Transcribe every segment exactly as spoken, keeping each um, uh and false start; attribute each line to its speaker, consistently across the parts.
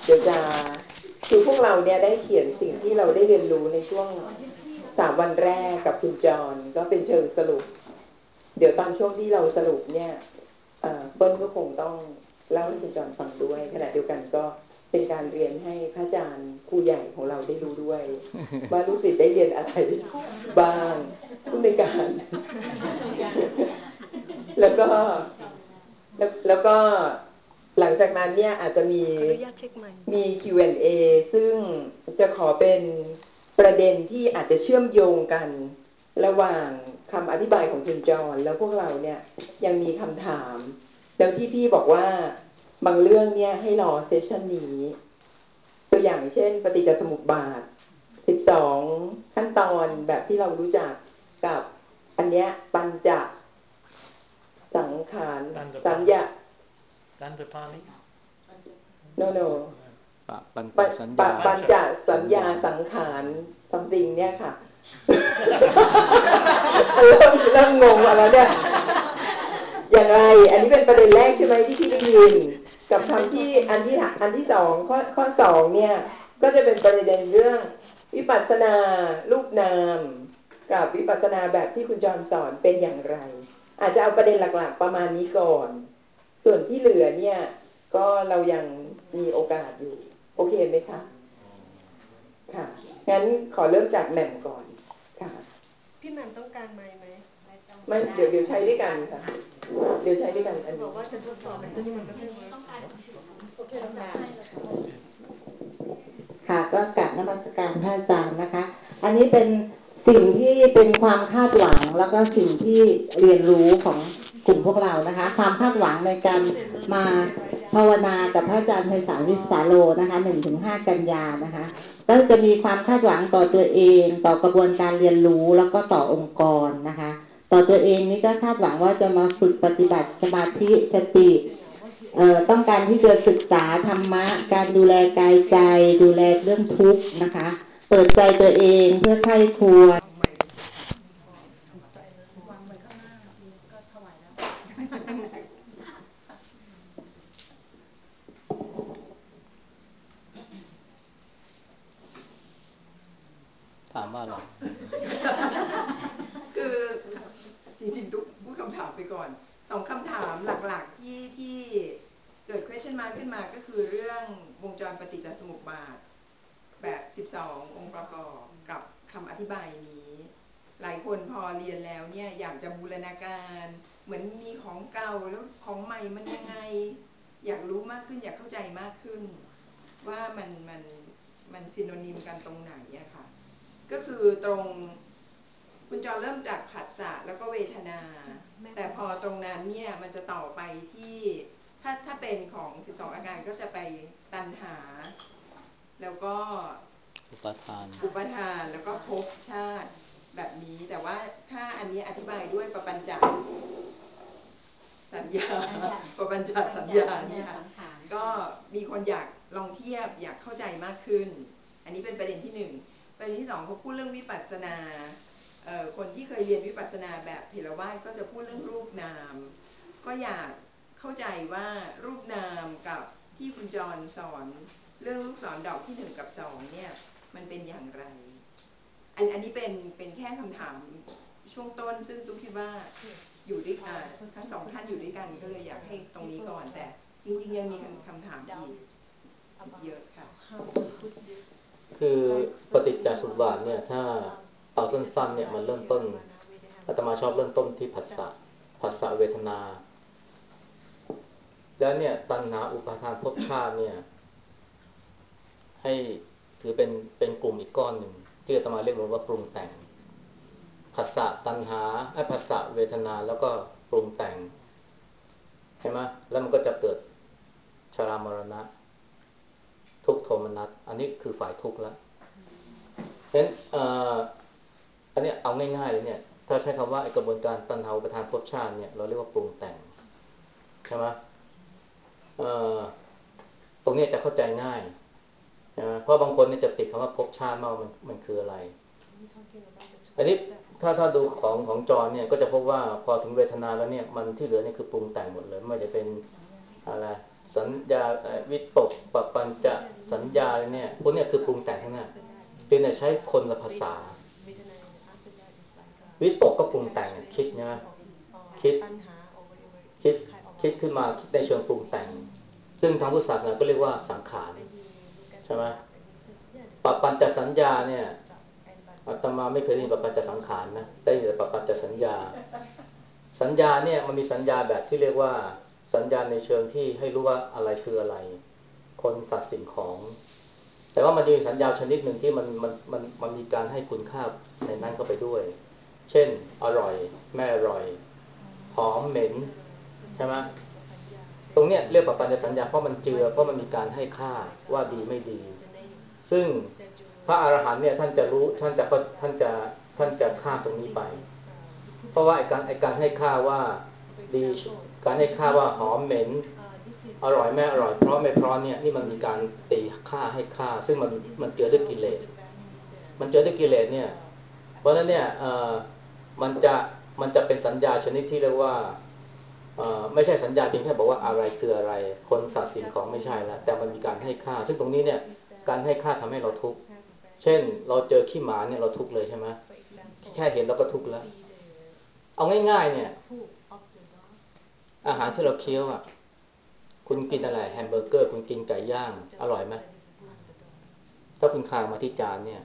Speaker 1: เดี๋ยวจะคือพวกเราเนี่ยได้เขียนสิ่งที่เราได้เรียนรู้ในช่วงสามวันแรกกับคุณจรก็เป็นเชิงสรุปเดี๋ยวตอนช่วงที่เราสรุปเนี่ยเปิ้ลก็คงต้องเล่าให้คุณจรฟังด้วยขณะเดียวกันก็เป็นการเรียนให้พระอาจารย์ครูใหญ่ของเราได้รู้ด้วยว่าลูกศิษย์ได้เรียนอะไรบ้างผู้ในการแล้วก็แล้วแล้วก็หลังจากนั้นเนี่ยอาจจะมีมี คิว แอนด์ เอ ซึ่งจะขอเป็นประเด็นที่อาจจะเชื่อมโยงกันระหว่างคำอธิบายของคุณจรแล้วพวกเราเนี่ยยังมีคำถามแล้วที่พี่บอกว่าบางเรื่องเนี่ยให้รอเซสชันนี้ตัวอย่างเช่นปฏิจจสมุปบาทสิบสองขั้นตอนแบบที่เรารู้จักกับอันเนี้ยปัญจสังขารสัญญา
Speaker 2: ตันตปาลิ
Speaker 1: no no
Speaker 3: ปัญจ
Speaker 1: ปะ
Speaker 3: สัญ
Speaker 1: ปะ
Speaker 3: ญา
Speaker 1: ปัญจสัญญาสังขารซัมติงเนี่ยค่ะ เริ่มเริ่มงงแล้วเนี่ยอย่างไรอันนี้เป็นประเด็นแรกใช่ไหมที่พี่ได้ยินกับคำที่อันที่อันที่สองข้อข้อสองเนี่ยก็จะเป็นประเด็นเรื่องวิปัสสนารูปนามกับวิปัสสนาแบบที่คุณจรสอนเป็นอย่างไรอาจจะเอาประเด็นหลักๆประมาณนี้ก่อนส่วนที่เหลือเนี่ยก็เรายังมีโอกาสอยู่โอเคไหมคะค่ะงั้นขอเริ่มจากแหม่มก่อนค่ะ
Speaker 4: พี่แหม่มต้องการไมค์ไหม
Speaker 1: ไม่เดี๋ยวเดี๋ยวใช้ด้วยกันค่ะเดี๋ยวใช้ด้วยกันอันนี้
Speaker 4: บอกว่าจะทดสอบแต่นี่มันไม่เวิร์กโอเคต้องการ
Speaker 5: ค่ะก็กราบนมัสการพระอาจารย์นะคะอันนี้เป็นสิ่งที่เป็นความคาดหวังแล้วก็สิ่งที่เรียนรู้ของกลุ่มพวกเรานะคะความคาดหวังในการมาภาวนากับพระอาจารย์ไพศาลวิสาโลนะคะ หนึ่งถึงห้า กันยานะคะก็จะมีความคาดหวังต่อตัวเองต่อกระบวนการเรียนรู้แล้วก็ต่อองค์กรนะคะต่อตัวเองนี่ก็คาดหวังว่าจะมาฝึกปฏิบัติสมาธิสติเอ่อต้องการที่จะศึกษาธรรมะการดูแลกายใจดูแลเรื่องทุกข์นะคะเปิดใจตัวเองเพื่อไข้ครวญ
Speaker 3: ถามว่าอะไร
Speaker 1: คือจริงๆทุกพูดคำถามไปก่อนสองคำถามหลักๆที่ที่เกิด question mark ขึ้นมาก็คือเรื่องวงจรปฏิจจสมุปบาทแบบสิบสององค์ประกอบกับคำอธิบายนี้หลายคนพอเรียนแล้วเนี่ยอยากจะบูรณาการเหมือนมีของเก่าแล้วของใหม่มันยังไงอยากรู้มากขึ้นอยากเข้าใจมากขึ้นว่ามันมันมันซิโนนิมกันตรงไหนอะค่ะก็คือตรงคุณจอเริ่มจากผัสสะแล้วก็เวทนาแต่พอตรงนั้นเนี่ยมันจะต่อไปที่ถ้าถ้าเป็นของสิบสองอาการก็จะไปตัณหาแล้วก็
Speaker 3: อุปทาน
Speaker 1: อุปทานแล้วก็ภพชาติแบบนี้แต่ว่าถ้าอันนี้อธิบายด้วยปปัญจสัญญาปปัญจสัญญาเนี่ยก็มีคนอยากลองเทียบอยากเข้าใจมากขึ้นอันนี้เป็นประเด็นที่หนึ่งประเด็นที่สองเขาพูดเรื่องวิปัสสนาคนที่เคยเรียนวิปัสสนาแบบเถรวาทก็จะพูดเรื่องรูปนามก็อยากเข้าใจว่ารูปนามกับที่คุณจรสอนเรื่องลูกศรดอกที่หนึ่งกับสองเนี่ยมันเป็นอย่างไรอันอันนี้เป็นเป็นแค่คำถามช่วงต้นซึ่งตุ๊กคิดว่าอยู่ด้วยกันทั้งสองท่านอยู่ด้วยกันก็เลยอยากให้ตรงนี้ก่อนแต่จริงๆยังมีคำถามอีกเยอะค่ะ
Speaker 3: คือปฏิจจสมุปบาทเนี่ยถ้าเอาสั้นๆเนี่ยมันเริ่มต้นอาตมาชอบเริ่มต้นที่ผัสสะผัสสะเวทนาแล้วเนี่ยตัณหาอุปาทานภพชาติเนี่ยให้ถือเป็นเป็นกลุ่มอีกก้อนหนึ่งที่อาตมาเรียกว่าปรุงแต่งผัสสะตัณหาไอ้ผัสสะเวทนาแล้วก็ปรุงแต่งใช่ไหมแล้วมันก็จะเกิดชรามรณะทุกข์โทมนัสอันนี้คือฝ่ายทุกข์แล้วเพราะฉะนั้นอันนี้เอาง่ายๆเลยเนี่ยถ้าใช้คำว่าไอ้กระบวนการตัณหาอุปาทานภพชาติเนี่ยเราเรียกว่าปรุงแต่งใช่ไหมตรงนี้จะเข้าใจง่ายนะเพราะบางคนเนี่ยจะติดคำว่าภพชาติมากมันมันคืออะไรอันนี้ถ้าถ้าดูของของจรเนี่ยก็จะพบว่าพอถึงเวทนาแล้วเนี่ยมันที่เหลือเนี่ยคือปรุงแต่งหมดเลยไม่ได้เป็นอะไรสัญญาวิตกปปัญจะญาเนี่ยพวกเนี้ยคือปรุงแต่งทั้งนั้นเพียงแต่ใช้คนละภาษาวิตกก็ปรุงแต่งคิดนะคิดคิดคิดขึ้นมาคิดในเชิงปรุงแต่งซึ่งทางพุทธศาสนาก็เรียกว่าสังขารใช่ไหมปปัญจสัญญาเนี่ยอาตมาไม่เคยได้ยินปปัญจสังขารนะได้ยินแต่ปปัญจสัญญาสัญญาเนี่ยมันมีสัญญาแบบที่เรียกว่าสัญญาในเชิงที่ให้รู้ว่าอะไรคืออะไรคนสัตว์สิ่งของแต่ว่ามันจะมีสัญญาชนิดหนึ่งที่มันมันมันมันมีการให้คุณค่าในนั้นเข้าไปด้วยเช่นอร่อยไม่อร่อยหอมเหม็นใช่ไหมตรงเนี้ยเรียกว่าปัญจสัญญาเพราะมันเจือเพราะมันมีการให้ค่าว่าดีไม่ดีซึ่งพระอรหันต์เนี่ยท่านจะรู้ท่านจะท่านจะท่านจะข้ามตรงนี้ไปเพราะว่าไอ้การไอ้การให้ค่าว่าดีการให้ค่าว่าหอมเหม็นอร่อยไม่อร่อยเพราะไม่เพราะเนี่ยนี่มันมีการตีค่าให้ค่าซึ่งมันมันเจือด้วยกิเลสมันเจือด้วยกิเลสเนี่ยเพราะฉะนั้นเนี่ยเอ่อมันจะมันจะเป็นสัญญาชนิดที่เรียกว่าไม่ใช่สัญญาเพียงแค่บอกว่าอะไรคืออะไรคนสัตว์สิ่งของไม่ใช่แล้วแต่มันมีการให้ค่าซึ่งตรงนี้เนี่ยการให้ค่าทำให้เราทุกข์เช่นเราเจอขี้หมาเนี่ยเราทุกข์เลยใช่ไหมแค่เห็นเราก็ทุกข์แล้วเอาง่ายๆเนี่ยอาหารที่เราเคี้ยวอ่ะคุณกินอะไรแฮมเบอร์เกอร์คุณกินไก่ย่างอร่อยไหมถ้าคุณคายมาที่จานเนี่ย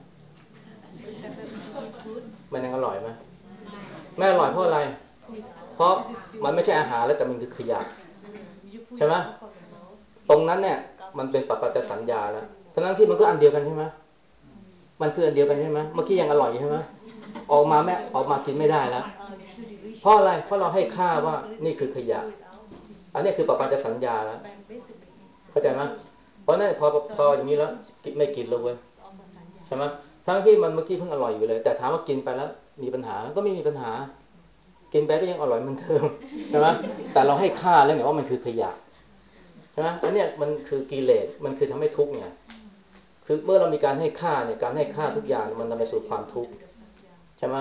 Speaker 3: มันยังอร่อยไหมไม่อร่อยเพราะอะไรเพราะมันไม่ใช่อาหารแล้วแต่มันคือขยะใช่ไหมตรงนั้นเนี่ยมันเป็นปปัจจสัญญาแล้วทั้งที่มันก็อันเดียวกันใช่ไหมมันคืออันเดียวกันใช่ไหมเมื่อกี้ยังอร่อยใช่ไหมออกมาแม่ออกมากินไม่ได้แล้วเพราะอะไรเพราะเราให้ค่าว่านี่คือขยะอันนี้คือปปัจจสัญญาแล้วเข้าใจไหมเพราะนั่นพอพออย่างนี้แล้วไม่กินเลยเว้ยใช่ไหมทั้งที่มันเมื่อกี้เพิ่งอร่อยอยู่เลยแต่ถามว่ากินไปแล้วมีปัญหาก็ไม่มีปัญหากินไปก็ยังอร่อยเหมือนเดิมใช่ไหมแต่เราให้ค่าแล้วไงว่ามันคือขยะใช่ไหมอันนี้มันคือกิเลสมันคือทำให้ทุกข์เนี่ยคือเมื่อเรามีการให้ค่าเนี่ยการให้ค่าทุกอย่างมันนำไปสู่ความทุกข์ใช่ไหม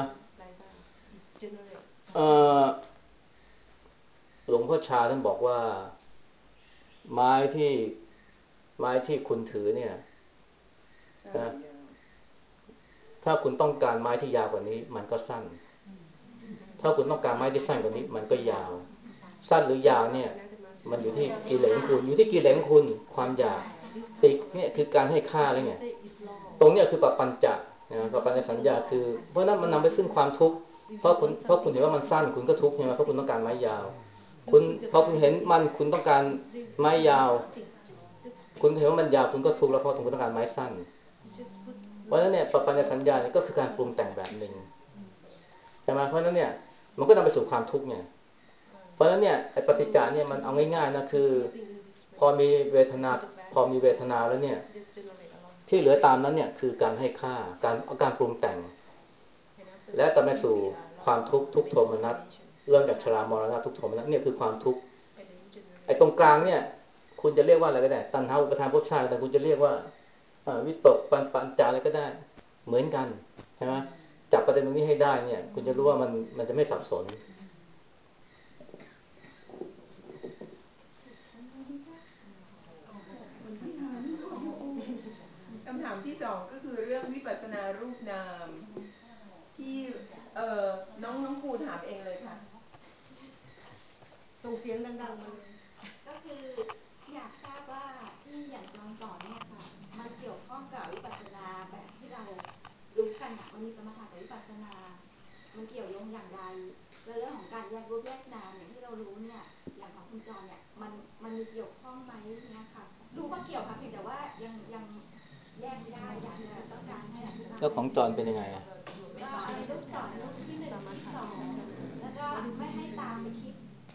Speaker 3: หลวงพ่อชาท่านบอกว่าไม้ที่ไม้ที่คุณถือเนี่ยนะถ้าคุณต้องการไม้ที่ยาวกว่านี้มันก็สั้นถ้าคุณต้องการไม้ที่สั้นกว่านี้มันก็ยาวสั้นหรือยาวเนี่ยมันอยู่ที่กิเลสของคุณอยู่ที่กิเลสของคุณความอยากติดเนี่ยคือการให้ค่าอะไรเนี่ยตรงเนี้ยคือปปัญจะนะปปัญจสัญญาคือเพราะนั้นมันนำไปซึ่งความทุกข์เพราะคุณเพราะคุณเห็นว่ามันสั้นคุณก็ทุกข์ใช่ไหมเพราะคุณต้องการไม้ยาวคุณพอคุณเห็นมันคุณต้องการไม้ยาวคุณเห็นว่ามันยาวคุณก็ทุกข์แล้วเพราะคุณต้องการไม้สั้นเพราะฉะนั้นเนี่ยปปัญจสัญญาเนี่ยก็คือการปรุงแต่งแบบหนึ่งใช่ไหมเพราะฉะนั้นเนี่ยมันก็นำไปสู่ความทุกข์เนี่ยเพราะฉะนั้นเนี่ยไอ้ปฏิจจาเนี่ยมันเอาง่ายๆนะคือพอมีเวทนาพอมีเวทนาแล้วเนี่ยที่เหลือตามนั้นเนี่ยคือการให้ค่าการการปรุงแต่งและตามไปสู่ความทุกข์ทุกโทมนัสเริ่มจากชรามรณะทุกโทมนัสเนี่ยคือความทุกข์ไอ้ตรงกลางเนี่ยคุณจะเรียกว่าอะไรก็ได้ตัณหาอุปาทานภพชาติแต่คุณจะเรียกว่าวิตกปัญปัญจาอะไรก็ได้เหมือนกันใช่ไหมจับประเด็นตรงนี้ให้ได้เนี่ยคุณจะรู้ว่ามันมันจะไม่สับสน
Speaker 1: คำถามที่สองก็คือเรื่องวิปัสสนารูปนามที่เอ่อน้องน้องครูถามเองเลยค่ะส่งเสียงดังๆมาเลย
Speaker 4: ก็คืออยากทราบว่าที่อย่างตอนสอนเนี่ยค่ะมันเกี่ยวข้องกับวิปัสสนาแบบที่เรารู้กันอ่ะมันมีสมถะกับวิปัสสนามันเกี่ยวโยงอย่างไรและเรื่องของการแยกรูปแยกนามอย่างที่เรารู้เนี่ยอย่างของคุณจรเนี่ยมันมันมีเกี่ยวข้องไหมเนี่ยค่ะรู้ว่าเกี่ยวค่ะเพียงแต่ว่ายังยังแยกไม่ได้อยากจะต้องการให้อธิบาย
Speaker 3: แล้วของจรเป็นยังไงอ่ะ
Speaker 4: ก็รูปสอนรูปที่หนึ่งที่สองแล้วก็ไม่ให้ตามไปคิด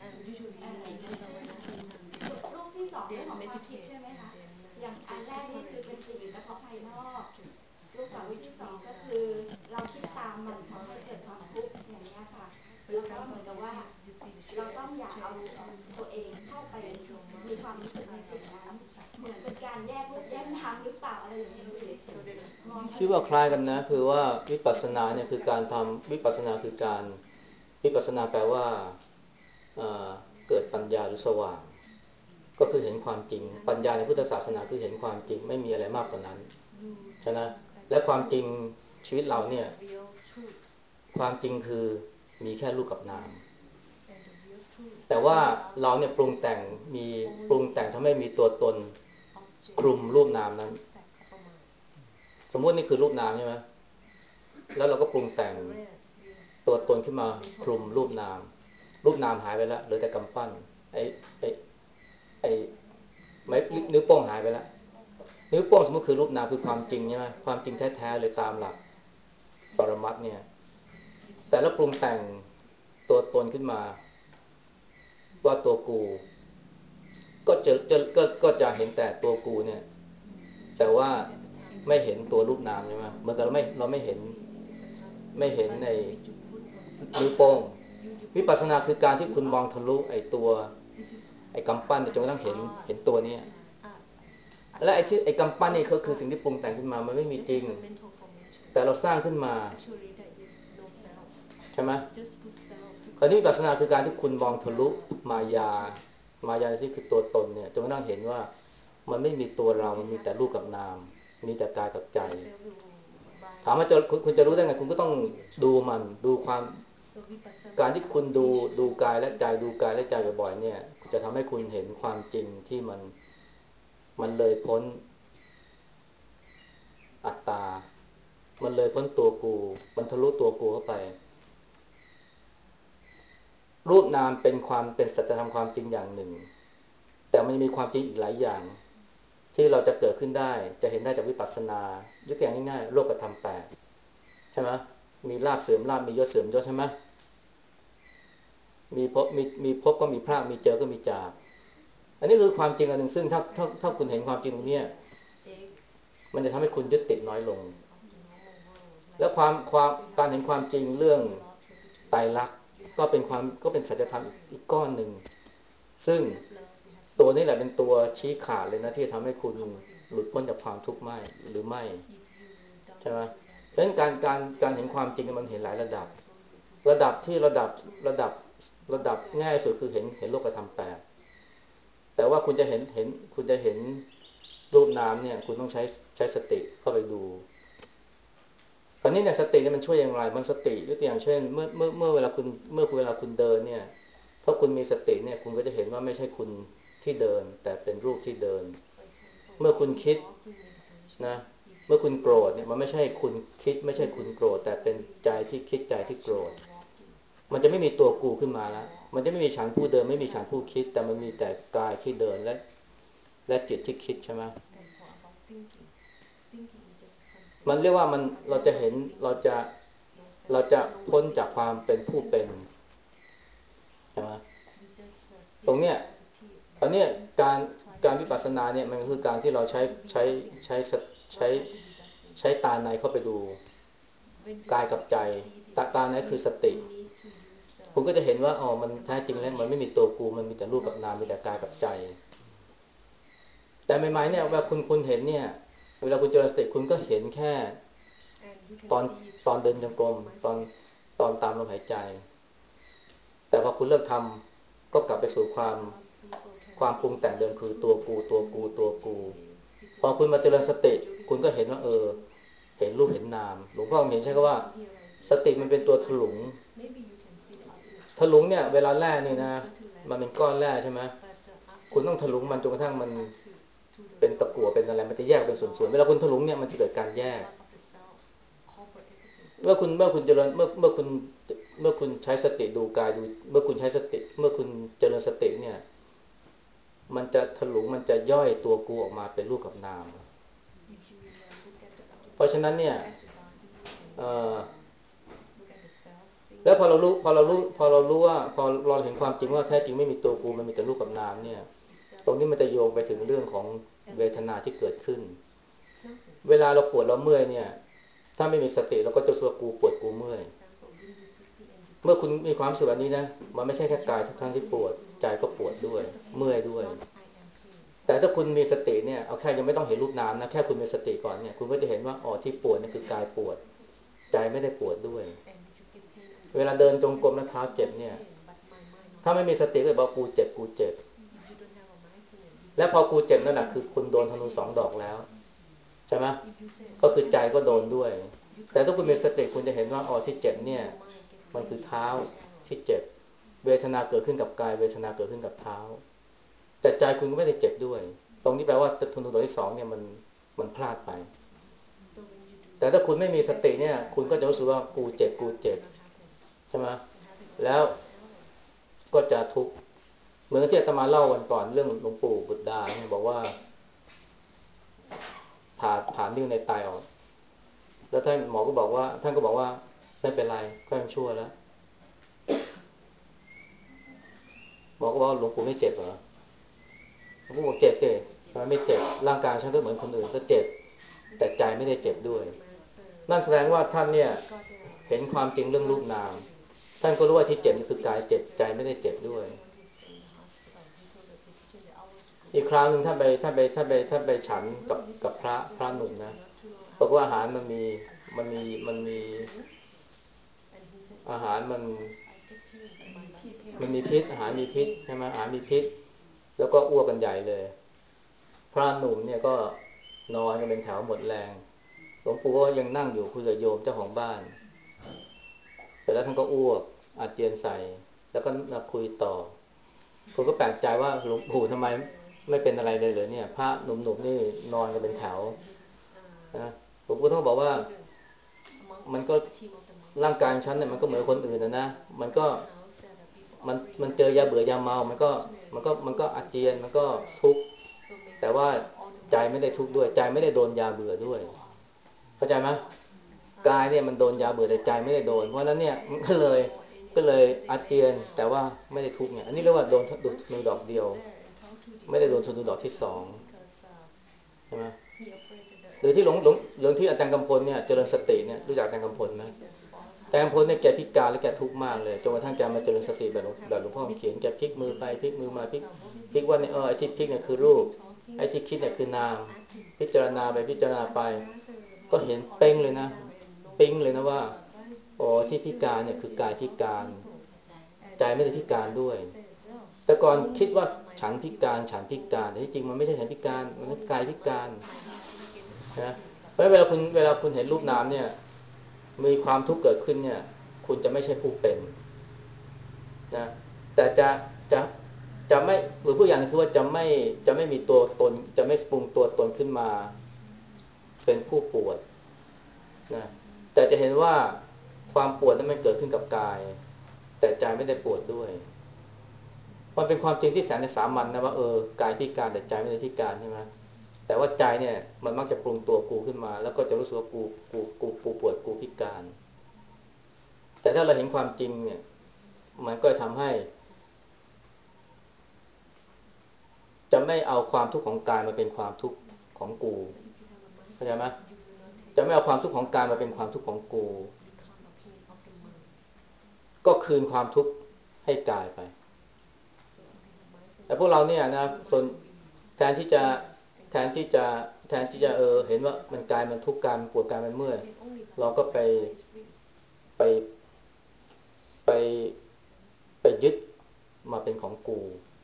Speaker 4: รูปที่สองเรื่องของความคิดใช่ไหมคะอย่างอันแรกนี่คือเป็นสิ่งอยู่เฉพาะภายนอกรูปต่อรูปที่สองก็คือเราคิดตามมันทำให้เกิดความทุกข์อย่างนี้ค่ะแล้วก็เหมือนกับว่าเราต้องอย่าเอาตัวเองเข้าไปมีความรู้สึกในสิ่งนั้นเหมือนเป็นการแยกรูปแยกนามหรือเปล่าอะไรอย่างนี้
Speaker 3: คิดว่าคล้ายกันนะคือว่าวิปัสสนาเนี่ยคือการทำวิปัสสนาคือการวิปัสสนาแปลว่าเอ่อเกิดปัญญาหรือสว่างก็คือเห็นความจริงปัญญาในพุทธศาสนาคือเห็นความจริงไม่มีอะไรมากกว่านั้นใช่ไหมและความจริงชีวิตเราเนี่ยความจริงคือมีแค่รูปกับนามแต่ว่าเราเนี่ยปรุงแต่งมีปรุงแต่งทำให้มีตัวตนคลุมรูปนามนั้นสมมตินี่คือรูปนามใช่ไหมแล้วเราก็ปรุงแต่งตัวตนขึ้นมาคลุมรูปนามรูปนามหายไปแล้วเหลือแต่กำปั้นไอ้ไอ้ไอ้ไม้นิ้วโป้งหายไปแล้วนิ้วโป้งสมมติคือรูปนามคือความจริงใช่ไหมความจริงแท้ๆเลยตามหลักปรมัตถ์เนี่ยแต่แล้วปรุงแต่งตัวตนขึ้นมาว่าตัวกูก็จะจะก็ก็จะเห็นแต่ตัวกูเนี่ยแต่ว่าไม่เห็นตัวรูปนามใช่ไหมเหมือนกับเราไม่เราไม่เห็นไม่เห็นในนิ้วโป้งวิปัสสนาคือการที่คุณมองทะลุไอ้ตัวไอ้กำปั้นจนกระทั่งเห็นเห็นตัวนี้และไอ้ที่ไอ้กำปั้นนี่ก็คือสิ่งที่ปรุงแต่งขึ้นมามันไม่มีจริงแต่เราสร้างขึ้นมาใช่ไหมคราวนี้วิปัสสนาคือการที่คุณมองทะลุมายามายาที่คือตัวตนเนี่ยจนกระทั่งเห็นว่ามันไม่มีตัวเรามันมีแต่รูปกับนามมีแต่กายกับใจถามว่าจะคุณจะรู้ได้ไงคุณก็ต้องดูมันดูความการที่คุณดูดูกายและใจดูกายและใจบ่อยๆเนี่ยจะทำให้คุณเห็นความจริงที่มันมันเลยพ้นอัตตามันเลยพ้นตัวกูมันทะลุตัวกูเข้าไปรูปนามเป็นความเป็นสัจธรรมความจริงอย่างหนึ่งแต่มันมีความจริงอีกหลายอย่างที่เราจะเกิดขึ้นได้จะเห็นได้จากวิปัสสนายกตัวอย่างง่ายๆโลกธรรมแปดใช่ไหมมีลาภเสื่อมลาภมียศเสื่อมยศใช่ไหมมีพบมีมีพบก็มีพรากมีเจอก็มีจากอันนี้คือความจริงอันหนึ่งซึ่งถ้าถ้าถ้าคุณเห็นความจริงตรงนี้มันจะทำให้คุณยึดติดน้อยลงแล้วความความการเห็นความจริงเรื่องไตรลักษณ์ก็เป็นความก็เป็นสัจธรรมอีกก้อนหนึ่งซึ่งตัวนี้แหละเป็นตัวชี้ขาดเลยนะที่จะทำให้คุณหลุดพ้นจากความทุกข์ไม่หรือไม่ใช่ไหมเพราะฉะนั้นการการการเห็นความจริงมันเห็นหลายระดับระดับที่ระดับระดับระดับง่ายสุดคือเห็นเห็นโลกธรรมแปดแต่ว่าคุณจะเห็นเห็นคุณจะเห็นรูปนามเนี่ยคุณต้องใช้ใช้สติเข้าไปดูตอนนี้เนี่ยสติเนี่ยมันช่วยอย่างไรมันสติยกตัวอย่างเช่นเมื่อเมื่อเมื่อเวลาคุณเมื่อเวลาคุณเดินเนี่ยถ้าคุณมีสติเนี่ยคุณก็จะเห็นว่าไม่ใช่คุณที่เดินแต่เป็นรูปที่เดินเมื่อคุณคิดนะเมื่อคุณโกรธเนี่ยมันไม่ใช่คุณคิดไม่ใช่คุณโกรธแต่เป็นใจที่คิดใจที่โกรธมันจะไม่มีตัวกูขึ้นมาแล้วมันจะไม่มีฉันผู้เดินไม่มีฉันผู้คิดแต่มันมีแต่กายที่เดินและและจิตที่คิดใช่ไหมมันเรียกว่ามันเราจะเห็นเราจะเราจะพ้นจากความเป็นผู้เป็นใช่ไหมตรงเนี้ยตอนเนี้ยการการวิปัสสนาเนี่ยมันคือการที่เราใช้ใช้ใช้ใช้ใช้ตาในเข้าไปดูกายกับใจตาตาในคือสติคุณก็จะเห็นว่าอ๋อมันแท้จริงแล้วมันไม่มีตัวกูมันมีแต่รูปกับนามมีแต่กายกับใจแต่ใหม่ๆเนี่ยเวลาคุณคุณเห็นเนี่ยเวลาคุณเจริญสติคุณก็เห็นแค่ตอนตอนเดินจงกรมตอนตอนตามลมหายใจแต่พอคุณเลิกทำก็กลับไปสู่ความความปรุงแต่งเดิมคือตัวกูตัวกูตัวกูพอคุณมาเจริญสติคุณก็เห็นว่าเออเห็นรูปเห็นนามหลวงพ่อเห็นใช่ไหมว่าสติมันเป็นตัวถลุงถลุงเนี่ยเวลาแร่นี่นะมันเป็นก้อนแร่ใช่ไหมคุณต้องถลุงมันจนกระทั่งมันเป็นตะกั่วเป็นอะไรมันจะแยกเป็นส่วนๆเวลาคุณถลุงเนี่ยมันจะเกิดการแยกเมื่อคุณเมื่อคุณเจริญเมื่อเมื่อคุณเมื่อคุณใช้สติดูกายดูเมื่อคุณใช้สติเมื่อคุณเจริญสติเนี่ยมันจะถลุงมันจะย่อยตัวกูออกมาเป็นรูปกับนามเพราะฉะนั้นเนี่ยเอ่อแล้วพอเรารู้พอเรารู้พอเรารู้ว่าพอเราเห็นความจริงว่าแท้จริงไม่มีตัวกูมันมีแต่รูปกับนามเนี่ยตรงนี้มันจะโยงไปถึงเรื่องของเวทนาที่เกิดขึ้นเวลาเราปวดเราเมื่อยเนี่ยถ้าไม่มีสติเราก็จะสัวกูปวดกูเมื่อยเมื่อคุณมีความรู้สึกแบบนี้นะมันไม่ใช่แค่กายทุกครั้งที่ปวดใจก็ปวดด้วยเมื่อยด้วยแต่ถ้าคุณมีสติเนี่ยเอาแค่ยังไม่ต้องเห็นรูปนามนะแค่คุณมีสติก่อนเนี่ยคุณก็จะเห็นว่าอ๋อที่ปวดนี่คือกายปวดใจไม่ได้ปวดด้วยเวลาเดินจงกรมแล้วเท้าเจ็บเนี่ยถ้าไม่มีสติก็บอกกูเจ็บกูเจ็บและพอกูเจ็บนั่นแหละคือคุณโดนธนูสองดอกแล้วใช่ไหมก็คือใจก็โดนด้วยแต่ถ้าคุณมีสติคุณจะเห็นว่าอ๋อที่เจ็บเนี่ยมันคือเท้าที่เจ็บเวทนาเกิดขึ้นกับกายเวทนาเกิดขึ้นกับเท้าแต่ใจคุณก็ไม่ได้เจ็บด้วยตรงนี้แปลว่าธนูดอกที่สองเนี่ยมันมันพลาดไปแต่ถ้าคุณไม่มีสติเนี่ยคุณก็จะรู้สึกว่ากูเจ็บกูเจ็บใช่ไหมแล้วก็จะทุกข์เหมือนที่อาตมาเล่าวันก่อนเรื่องหลวงปู่บุตรดาเนี่ยบอกว่าผ่าผ่านิ้วในไตออกแล้วท่านหมอก็บอกว่าท่านก็บอกว่าไม่เป็นไรก็ยังชั่วแล้วหมอก็บอกหลวงปู่ไม่เจ็บเหรอหลวงปู่บอกเจ็บสิมันไม่เจ็บร่างกายฉันก็เหมือนคนอื่นก็เจ็บแต่ใจไม่ได้เจ็บด้วยนั่นแสดงว่าท่านเนี่ยเห็นความจริงเรื่องรูปนามท่านก็รู้ว่าที่เจ็บนี่คือกายเจ็บใจไม่ได้เจ็บด้วยอีกคราวหนึ่งท่านไปท่านไปท่านไปท่านไปฉันกับกับพระพระหนุ่มนะบอกว่าอาหารมันมีมันมีมันมีอาหารมันมันมีพิษอาหารมีพิษใช่ไหมอาหารมีพิษแล้วก็อ้วกกันใหญ่เลยพระหนุ่มเนี่ยก็นอนกันเป็นแถวหมดแรงหลวงปู่ก็ยังนั่งอยู่คุยกับโยมเจ้าของบ้านเสร็จแล้วท่านก็อ้วกอาเจียนใส่แล้วก็มาคุยต่อผมก็แปลกใจว่าหลวงปู่ทำไมไม่เป็นอะไรเลยเหรอเนี่ยพระหนุ่มๆนี่นอนกันเป็นแถวนะผมก็ต้องบอกว่ามันก็ร่างกายฉันเนี่ยมันก็เหมือนคนอื่นนะนะมันก็มันมันเจอยาเบื่อยาเมามันก็มันก็มันก็อาเจียนมันก็ทุกข์แต่ว่าใจไม่ได้ทุกข์ด้วยใจไม่ได้โดนยาเบื่อด้วยเข้าใจไหมกายเนี่ยมันโดนยาเบื่อแต่ใจไม่ได้โดนเพราะนั้นเนี่ยมันก็เลยก็เลยอาเจียนแต่ว่าไม่ได้ทุกข์เนี่ยอันนี้เรียกว่าโดนโดนมือดอกเดียวไม่ได้โดนธนูดอกที่สองใช่ไหมหรือที่หลวงหลวงหลวงที่อาจารย์กำพลเนี่ยเจริญสติเนี่ยรู้จักอาจารย์กำพลไหมอาจารย์กำพลเนี่ยแกพิการและแกทุกข์มากเลยจนกระทั่งแกมาเจริญสติแบบแบบหลวงพ่อเขียนแกพลิกมือไปพลิกมือมาพลิกพลิกว่าเนี่ยเออไอ้ที่พลิกเนี่ยคือรูปไอ้ที่คิดเนี่ยคือนามพิจารณาไปพิจารณาไปก็เห็นเป้งเลยนะปิ้งเลยนะว่าอ๋อที่พิการเนี่ยคือกายพิการใจไม่ได้พิการด้วยแต่ก่อนคิดว่าฉันพิการฉันพิการแต่ที่จริงมันไม่ใช่ฉันพิการมันเป็นกายพิการนะเพราะเวลาคุณเวลาคุณเห็นรูปนามเนี่ยมีความทุกข์เกิดขึ้นเนี่ยคุณจะไม่ใช่ผู้เป็นนะแต่จะจะจะไม่หรือผู้อย่างนึงคือว่าจะไม่จะไม่มีตัวตนจะไม่ปรุงตัวตนขึ้นมาเป็นผู้ปวดนะแต่จะเห็นว่าความปวดนั้นมันเกิดขึ้นกับกายแต่ใจไม่ได้ปวดด้วยมันเป็นความจริงที่แสนสามัญนะว่าเออกายพิการแต่ใจไม่ได้พิการใช่ไหมแต่ว่าใจเนี่ยมันมักจะปรุงตัวกูขึ้นมาแล้วก็จะรู้สึกว่ากูกูกูกูปวดกูพิการแต่ถ้าเราเห็นความจริงเนี่ยมันก็ทำให้จะไม่เอาความทุกข์ของกายมาเป็นความทุกข์ของกูเข้าใจไหมจะไม่เอาความทุกข์ของกายมาเป็นความทุกข์ของกูก็คืนความทุกข์ให้กายไปแต่พวกเราเนี่ยนะส่วนแทนที่จะแทนที่จะแทนที่จะเออเห็นว่ามันกายมันทุกข์กายมันปวดกายมันเมื่อยเราก็ไปไปไปไปยึดมาเป็นของกู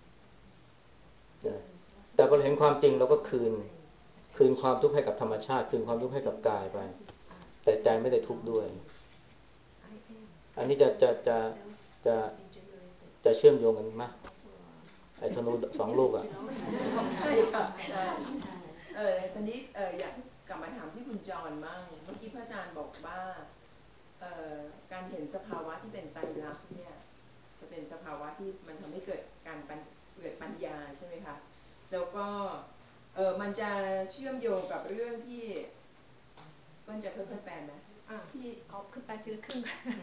Speaker 3: นะแต่พอเห็นความจริงเราก็คืนคืนความทุกข์ให้กับธรรมชาติคืนความทุกข์ให้กับกายไปแต่ใจไม่ได้ทุกข์ด้วยอันนี้จะจะจะจะจะเชื่อมโยงกันไหมไอ้ธนูสองลูกอ่ะ
Speaker 1: ใช่ค่ะใช่เออตอนนี้เอออยากกลับมาถามที่คุณจรมั่งเมื่อกี้พระอาจารย์บอกว่าเอ่อการเห็นสภาวะที่เป็นไตรลักษณ์เนี่ยจะเป็นสภาวะที่มันทำให้เกิดการเกิดปัญญาใช่ไหมคะแล้วก็เออมันจะเชื่อมโยงกับเรื่องที่ก็จะค่อยๆแปลนะ
Speaker 4: ที่เอาขึ้นไปทีละครึ่ง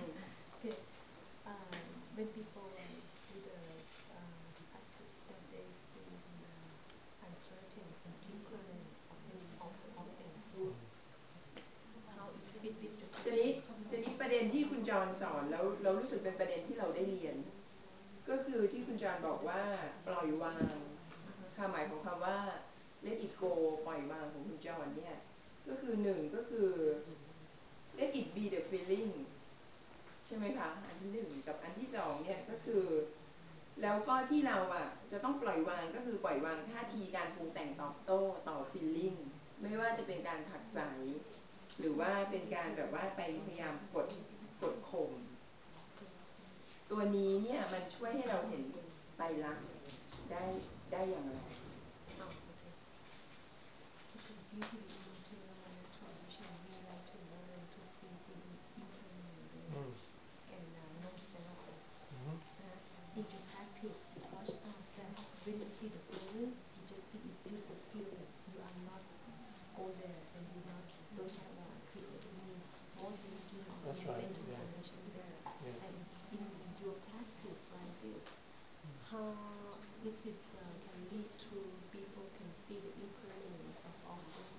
Speaker 4: when people do the uh, practice that they see the uncertain impermanence of the of, of things how it fit with the
Speaker 1: ทีนี้ทีนี้ประเด็นที่คุณจรสอนแล้วเรารู้สึกเป็นประเด็นที่เราได้เรียนก็คือที่คุณจรบอกว่าปล่อยวางความหมายของคำว่า let it go ปล่อยวางของคุณจรเนี่ยก็คือหนึ่งก็คือ let it be the feeling ใช่ไหมคะอันที่หนึ่งกับอันที่สองเนี่ยก็คือแล้วก็ที่เราอ่ะจะต้องปล่อยวางก็คือปล่อยวางท่าทีการปรุงแต่งตอบโต้ต่อ feeling ไม่ว่าจะเป็นการผักใสหรือว่าเป็นการแบบว่าไปพยายามกดกดข่มตัวนี้เนี่ยมันช่วยให้เราเห็นไตรลักษณ์ได้ได้อย่างไร
Speaker 6: into practice, you taught us that when you see the feeling, you just see it's just a feeling. You are not go there, and you not don't have a create any more thinking or
Speaker 2: That's
Speaker 6: any
Speaker 2: right,
Speaker 6: mental
Speaker 2: yeah.
Speaker 6: connection there.
Speaker 2: Yeah.
Speaker 6: And in your practice like this, how is it uh, can lead to people can see the impermanence of all things?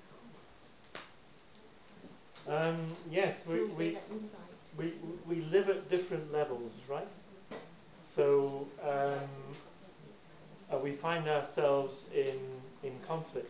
Speaker 2: Um, yes, we,
Speaker 6: To
Speaker 2: we,
Speaker 6: get that insight.
Speaker 2: we, we live at different levels, right? So um, uh, we find ourselves in, in conflict.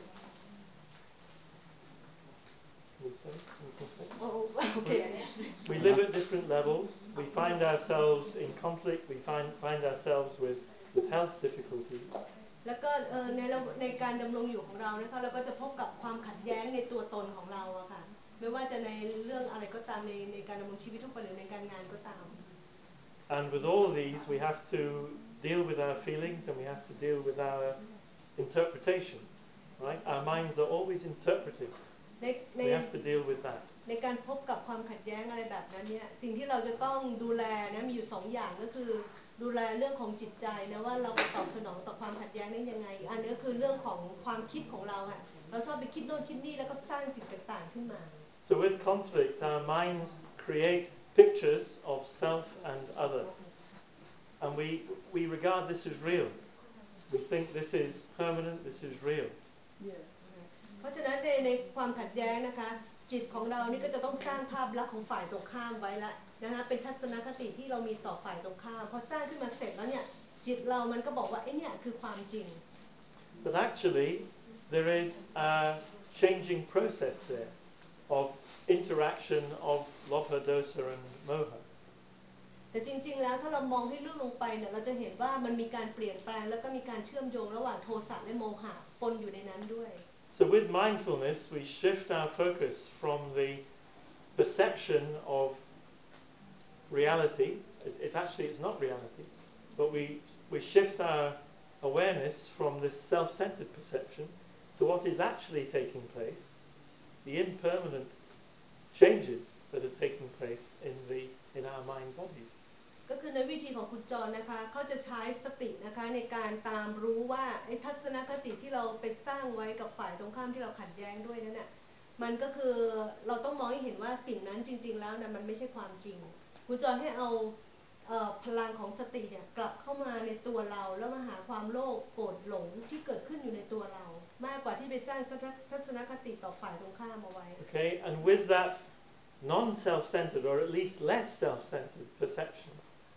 Speaker 2: We say? We can say?
Speaker 6: Oh, okay.
Speaker 2: We live at different levels. We find ourselves in conflict. We find, find ourselves with, with health difficulties.
Speaker 6: แล้วก็เอ่อในเราในการดำรงอยู่ของเรานะคะเราก็จะพบกับความขัดแย้งในตัวตนของเราอะค่ะไม่ว่าจะในเรื่องอะไรก็ตามในในการดำรงชีวิตทุกวันหรือในการงานก็ตาม
Speaker 2: And with all these, we have to deal with our feelings and we have to deal with our interpretation. Right? Our minds are always interpreting.
Speaker 6: ในใน
Speaker 2: We have to deal with that.
Speaker 6: ในการพบกับความขัดแย้งอะไรแบบนั้นเนี่ยสิ่งที่เราจะต้องดูแลนะมีอยู่สองอย่างก็คือดูแลเรื่องของจิตใจนะว่าเราตอบสนองต่อความขัดแย้งได้ยังไงอันนี้ก็คือเรื่องของความคิดของเราค่ะเราชอบไปคิดโน่นคิดนี่แล้วก็สร้างสิ่งต่างๆขึ้นมา
Speaker 2: So with conflict, our minds create pictures of self and other. And we, we regard this as real. We think this is permanent, this is real.
Speaker 1: Yeah.
Speaker 6: เพราะฉะนั้นในในความขัดแย้งนะคะจิตของเรานี่ก็จะต้องสร้างภาพลักษณ์ของฝ่ายตรงข้ามไว้ละนะคะเป็นทัศนคติที่เรามีต่อฝ่ายตรงข้ามพอสร้างขึ้นมาเสร็จแล้วเนี่ยจิตเรามันก็บอกว่าไอ้เนี่ยคือความจริง
Speaker 2: But actually, there is a changing process there of interaction of lobha, dosa and moha.
Speaker 6: แต่จริงๆแล้วถ้าเรามองให้ลึกลงไปเนี่ยเราจะเห็นว่ามันมีการเปลี่ยนแปลงแล้วก็มีการเชื่อมโยงระหว่างโทสะและโมหะปนอยู่ในนั้นด้วย
Speaker 2: So with mindfulness, we shift our focus from the perception of reality. It's, it's actually, it's not reality, but we, we shift our awareness from this self-centered perception to what is actually taking place, the impermanent changes that are taking place in, the, in our mind bodies.
Speaker 6: ก็คือในวิธีของคุณจรนะคะเขาจะใช้สตินะคะในการตามรู้ว่าไอ้ทัศนคติที่เราไปสร้างไว้กับฝ่ายตรงข้ามที่เราขัดแย้งด้วยนั่นน่ะมันก็คือเราต้องมองให้เห็นว่าสิ่งนั้นจริงๆแล้วนะมันไม่ใช่ความจริงคุณจรให้เอาเอ่อพลังของสติเนี่ยกลับเข้ามาในตัวเราแล้วมาหาความโลภโกรธหลงที่เกิดขึ้นอยู่ในตัวเรา มากกว่าที่ไปสร้างทัศนคติต่อฝ่ายตรงข้ามเอาไว้
Speaker 2: Okay, and with that non-self-centered, or at least less self-centered perception,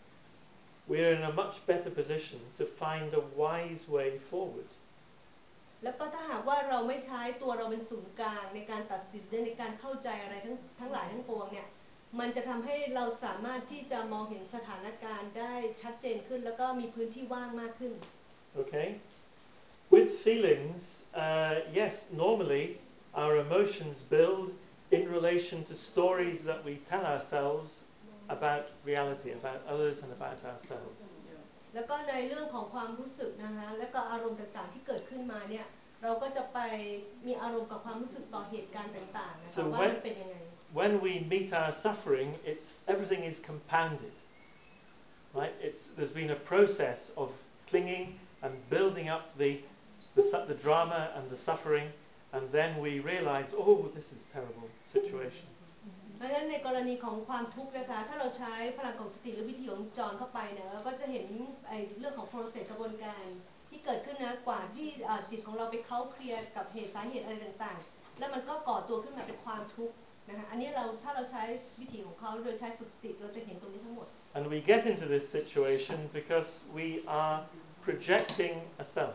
Speaker 2: we are in a much better position to find a wise way forward.
Speaker 6: แล้วก็ถ้าหากว่าเราไม่ใช้ตัวเราเป็นศูนย์กลางในการตัดสินในการเข้าใจอะไรทั้งทั้งหลายทั้งปวงเนี่ยมันจะทำให้เราสามารถที่จะมองเห็นสถานการณ์ได้ชัดเจนขึ้นแล้วก็มีพื้นที่ว่างมากขึ้น
Speaker 2: Okay? With feelings, uh, yes, normally our emotions build in relation to stories that we tell ourselves about reality, about others and about ourselves.
Speaker 6: แล้วก็ในเรื่องของความรู้สึกนะคะแล้วก็อารมณ์ต่างๆที่เกิดขึ้นมาเนี่ยเราก็จะไปมีอารมณ์กับความรู้สึกต่อเหตุการณ์ต่างๆนะคะ
Speaker 2: So
Speaker 6: ว่า
Speaker 2: when,
Speaker 6: มันเป็นยังไง
Speaker 2: when we meet our suffering, it's, everything is compounded. Right? It's, there's been a process of clinging and building up the, the, the drama and the suffering, and then we realize, oh, this is a terrible situation.
Speaker 6: เพราะฉะนั้นในกรณีของความทุกข์นะคะถ้าเราใช้พลังของสติหรือวิธีของจรเข้าไปเนี่ยเราก็จะเห็นไอ้เรื่องของ process กระบวนการที่เกิดขึ้นนะกว่าที่จิตของเราไปเคล้าเคลียร์กับเหตุสาเหตุอะไรต่างๆแล้วมันก็ก่อตัวขึ้นมาเป็นความทุกข์นะคะอันนี้เราถ้าเราใช้วิธีของเขาโดยใช้ฝึกสติเราจะเห็นตรงนี้ทั้งหมด
Speaker 2: And we get into this situation because we are projecting a self.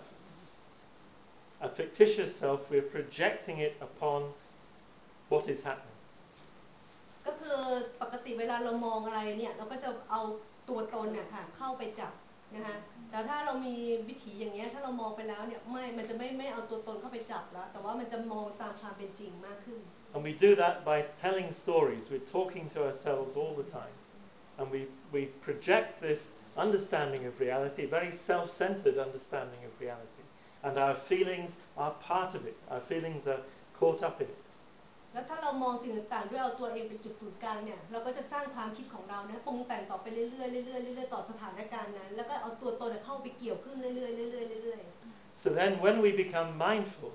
Speaker 2: A fictitious self, we're projecting it upon what is happening.
Speaker 6: ก็คือปกติเวลาเรามองอะไรเนี่ยเราก็จะเอาตัวตนเนี่ยค่ะเข้าไปจับนะคะแต่ถ้าเรามีวิถีอย่างเงี้ยถ้าเรามองไปแล้วเนี่ยไม่มันจะไม่ไม่เอาตัวตนเข้าไปจับแล้วแต่ว่ามันจะมองตามความเป็นจริงมากขึ้น
Speaker 2: And we do that by telling stories. We're talking to ourselves all the time. And we, we project this understanding of reality, very self-centered understanding of reality. And our feelings are part of it. Our feelings are caught up in it.
Speaker 6: แล้วถ้าเรามองสิ่งต่างๆด้วยเอาตัวเองเป็นจุดศูนย์กลางเนี่ยเราก็จะสร้างความคิดของเราเนี่ยปรุงแต่งต่อไปเรื่อยๆเรื่อยๆเรื่อยๆต่อสถานการณ์นั้นแล้วก็เอาตัวตนเข้าไปเกี่ยวขึ้นเรื่อยๆเรื่อยๆเรื่อยๆ
Speaker 2: So then when we become mindful,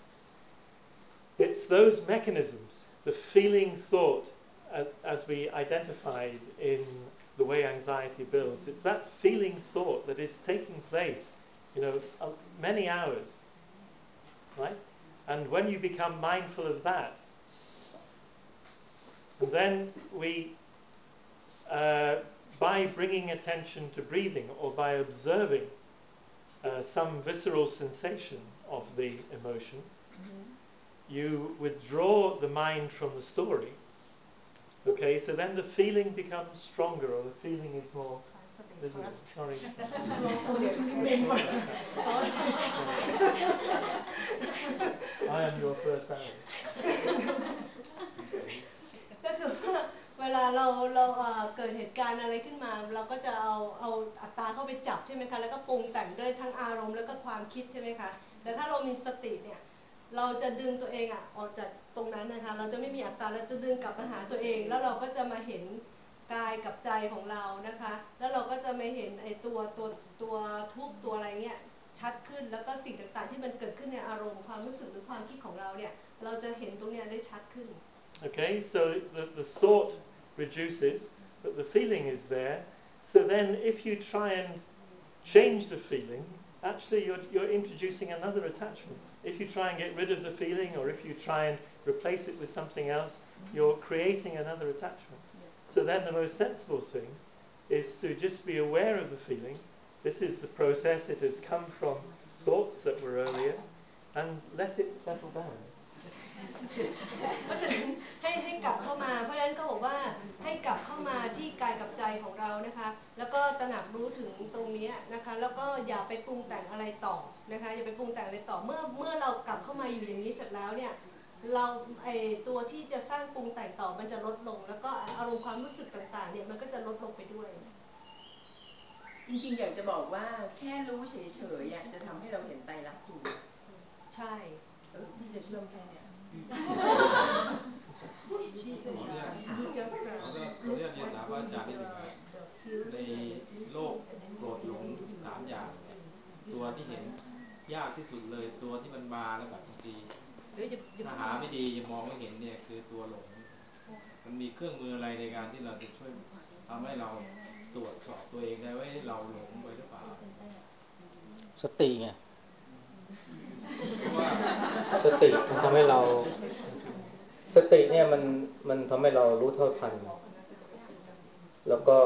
Speaker 2: it's those mechanisms, the feeling thought, as, as we identified in the way anxiety builds, it's that feeling thought that is taking place, you know, uh, many hours, right? And when you become mindful of that, and then we, uh, by bringing attention to breathing or by observing uh, some visceral sensation of the emotion, you withdraw the mind from the story. Okay, so then the feeling becomes stronger, or the feeling is more. This is, sorry. I am your first analyst.
Speaker 6: ก็คือเวลาเราเราเกิดเหตุการณ์อะไรขึ้นมาเราก็จะเอาเอาอัตตาเข้าไปจับใช่ไหมคะแล้วก็ปรุงแต่งด้วยทั้งอารมณ์แล้วก็ความคิดใช่ไหมคะแต่ถ้าเรามีสติเนี่ยเราจะดึงตัวเองอ่ะออกจากตรงนั้นนะคะเราจะไม่มีอัตตาเราจะดึงกลับมาหาตัวเองแล้วเราก็จะมาเห็นกายกับใจของเรานะคะแล้วเราก็จะมาเห็นไอ้ตัวตัวตัวทุกตัวอะไรเงี้ยชัดขึ้นแล้วก็สิ่งต่างๆที่มันเกิดขึ้นในอารมณ์ความรู้สึกหรือความคิดของเราเนี่ยเราจะเห็นตรงเนี้ยได้ชัดขึ้น
Speaker 2: Okay, so the, the thought reduces, but the feeling is there. So then if you try and change the feeling, actually you're, you're introducing another attachment. If you try and get rid of the feeling, or if you try and replace it with something else, you're creating another attachment. So then the most sensible thing is to just be aware of the feeling. This is the process. It has come from thoughts that were earlier, and let it settle down.
Speaker 6: เพราะฉะนั้นให้ให้กลับเข้ามาเพราะฉะนั้นก็บอกว่าให้กลับเข้ามาที่กายกับใจของเรานะคะแล้วก็ตระหนักรู้ถึงตรงนี้นะคะแล้วก็อย่าไปปรุงแต่งอะไรต่อนะคะอย่าไปปรุงแต่งอะไรต่อเมื่อเมื่อเรากลับเข้ามาอยู่อย่างนี้เสร็จแล้วเนี่ยเราไอตัวที่จะสร้างปรุงแต่งต่อมันจะลดลงแล้วก็อารมณ์ความรู้สึกต่างๆเนี่ยมันก็จะลดลงไปด้วย
Speaker 1: จริงๆอยากจะบอกว่าแค่รู้เฉยๆอยากจะทำให้เราเห็นไตรลักษณ์อยู่
Speaker 6: ใช่
Speaker 1: เออพี่จะเชื่อมแค่เนี้ย
Speaker 7: เราก็เราเรียกเรียนถามว่าอาจารย์นิดหนึ่งนะในโลกโกรธหลงสามอย่างเนี่ยตัวที่เห็นยากที่สุดเลยตัวที่มันมาแล้วแบบบางทีถ้าหาไม่ดียังมองไม่เห็นเนี่ยคือตัวหลงมันมีเครื่องมืออะไรในการที่เราจะช่วยทำให้เราตรวจสอบตัวเองได้ว่าเราหลงไปหรือเปล่า
Speaker 3: สติไงสติมันทำให้เราสติเนี่ยมันมันทำให้เรารู้เท่าทันแล้วก็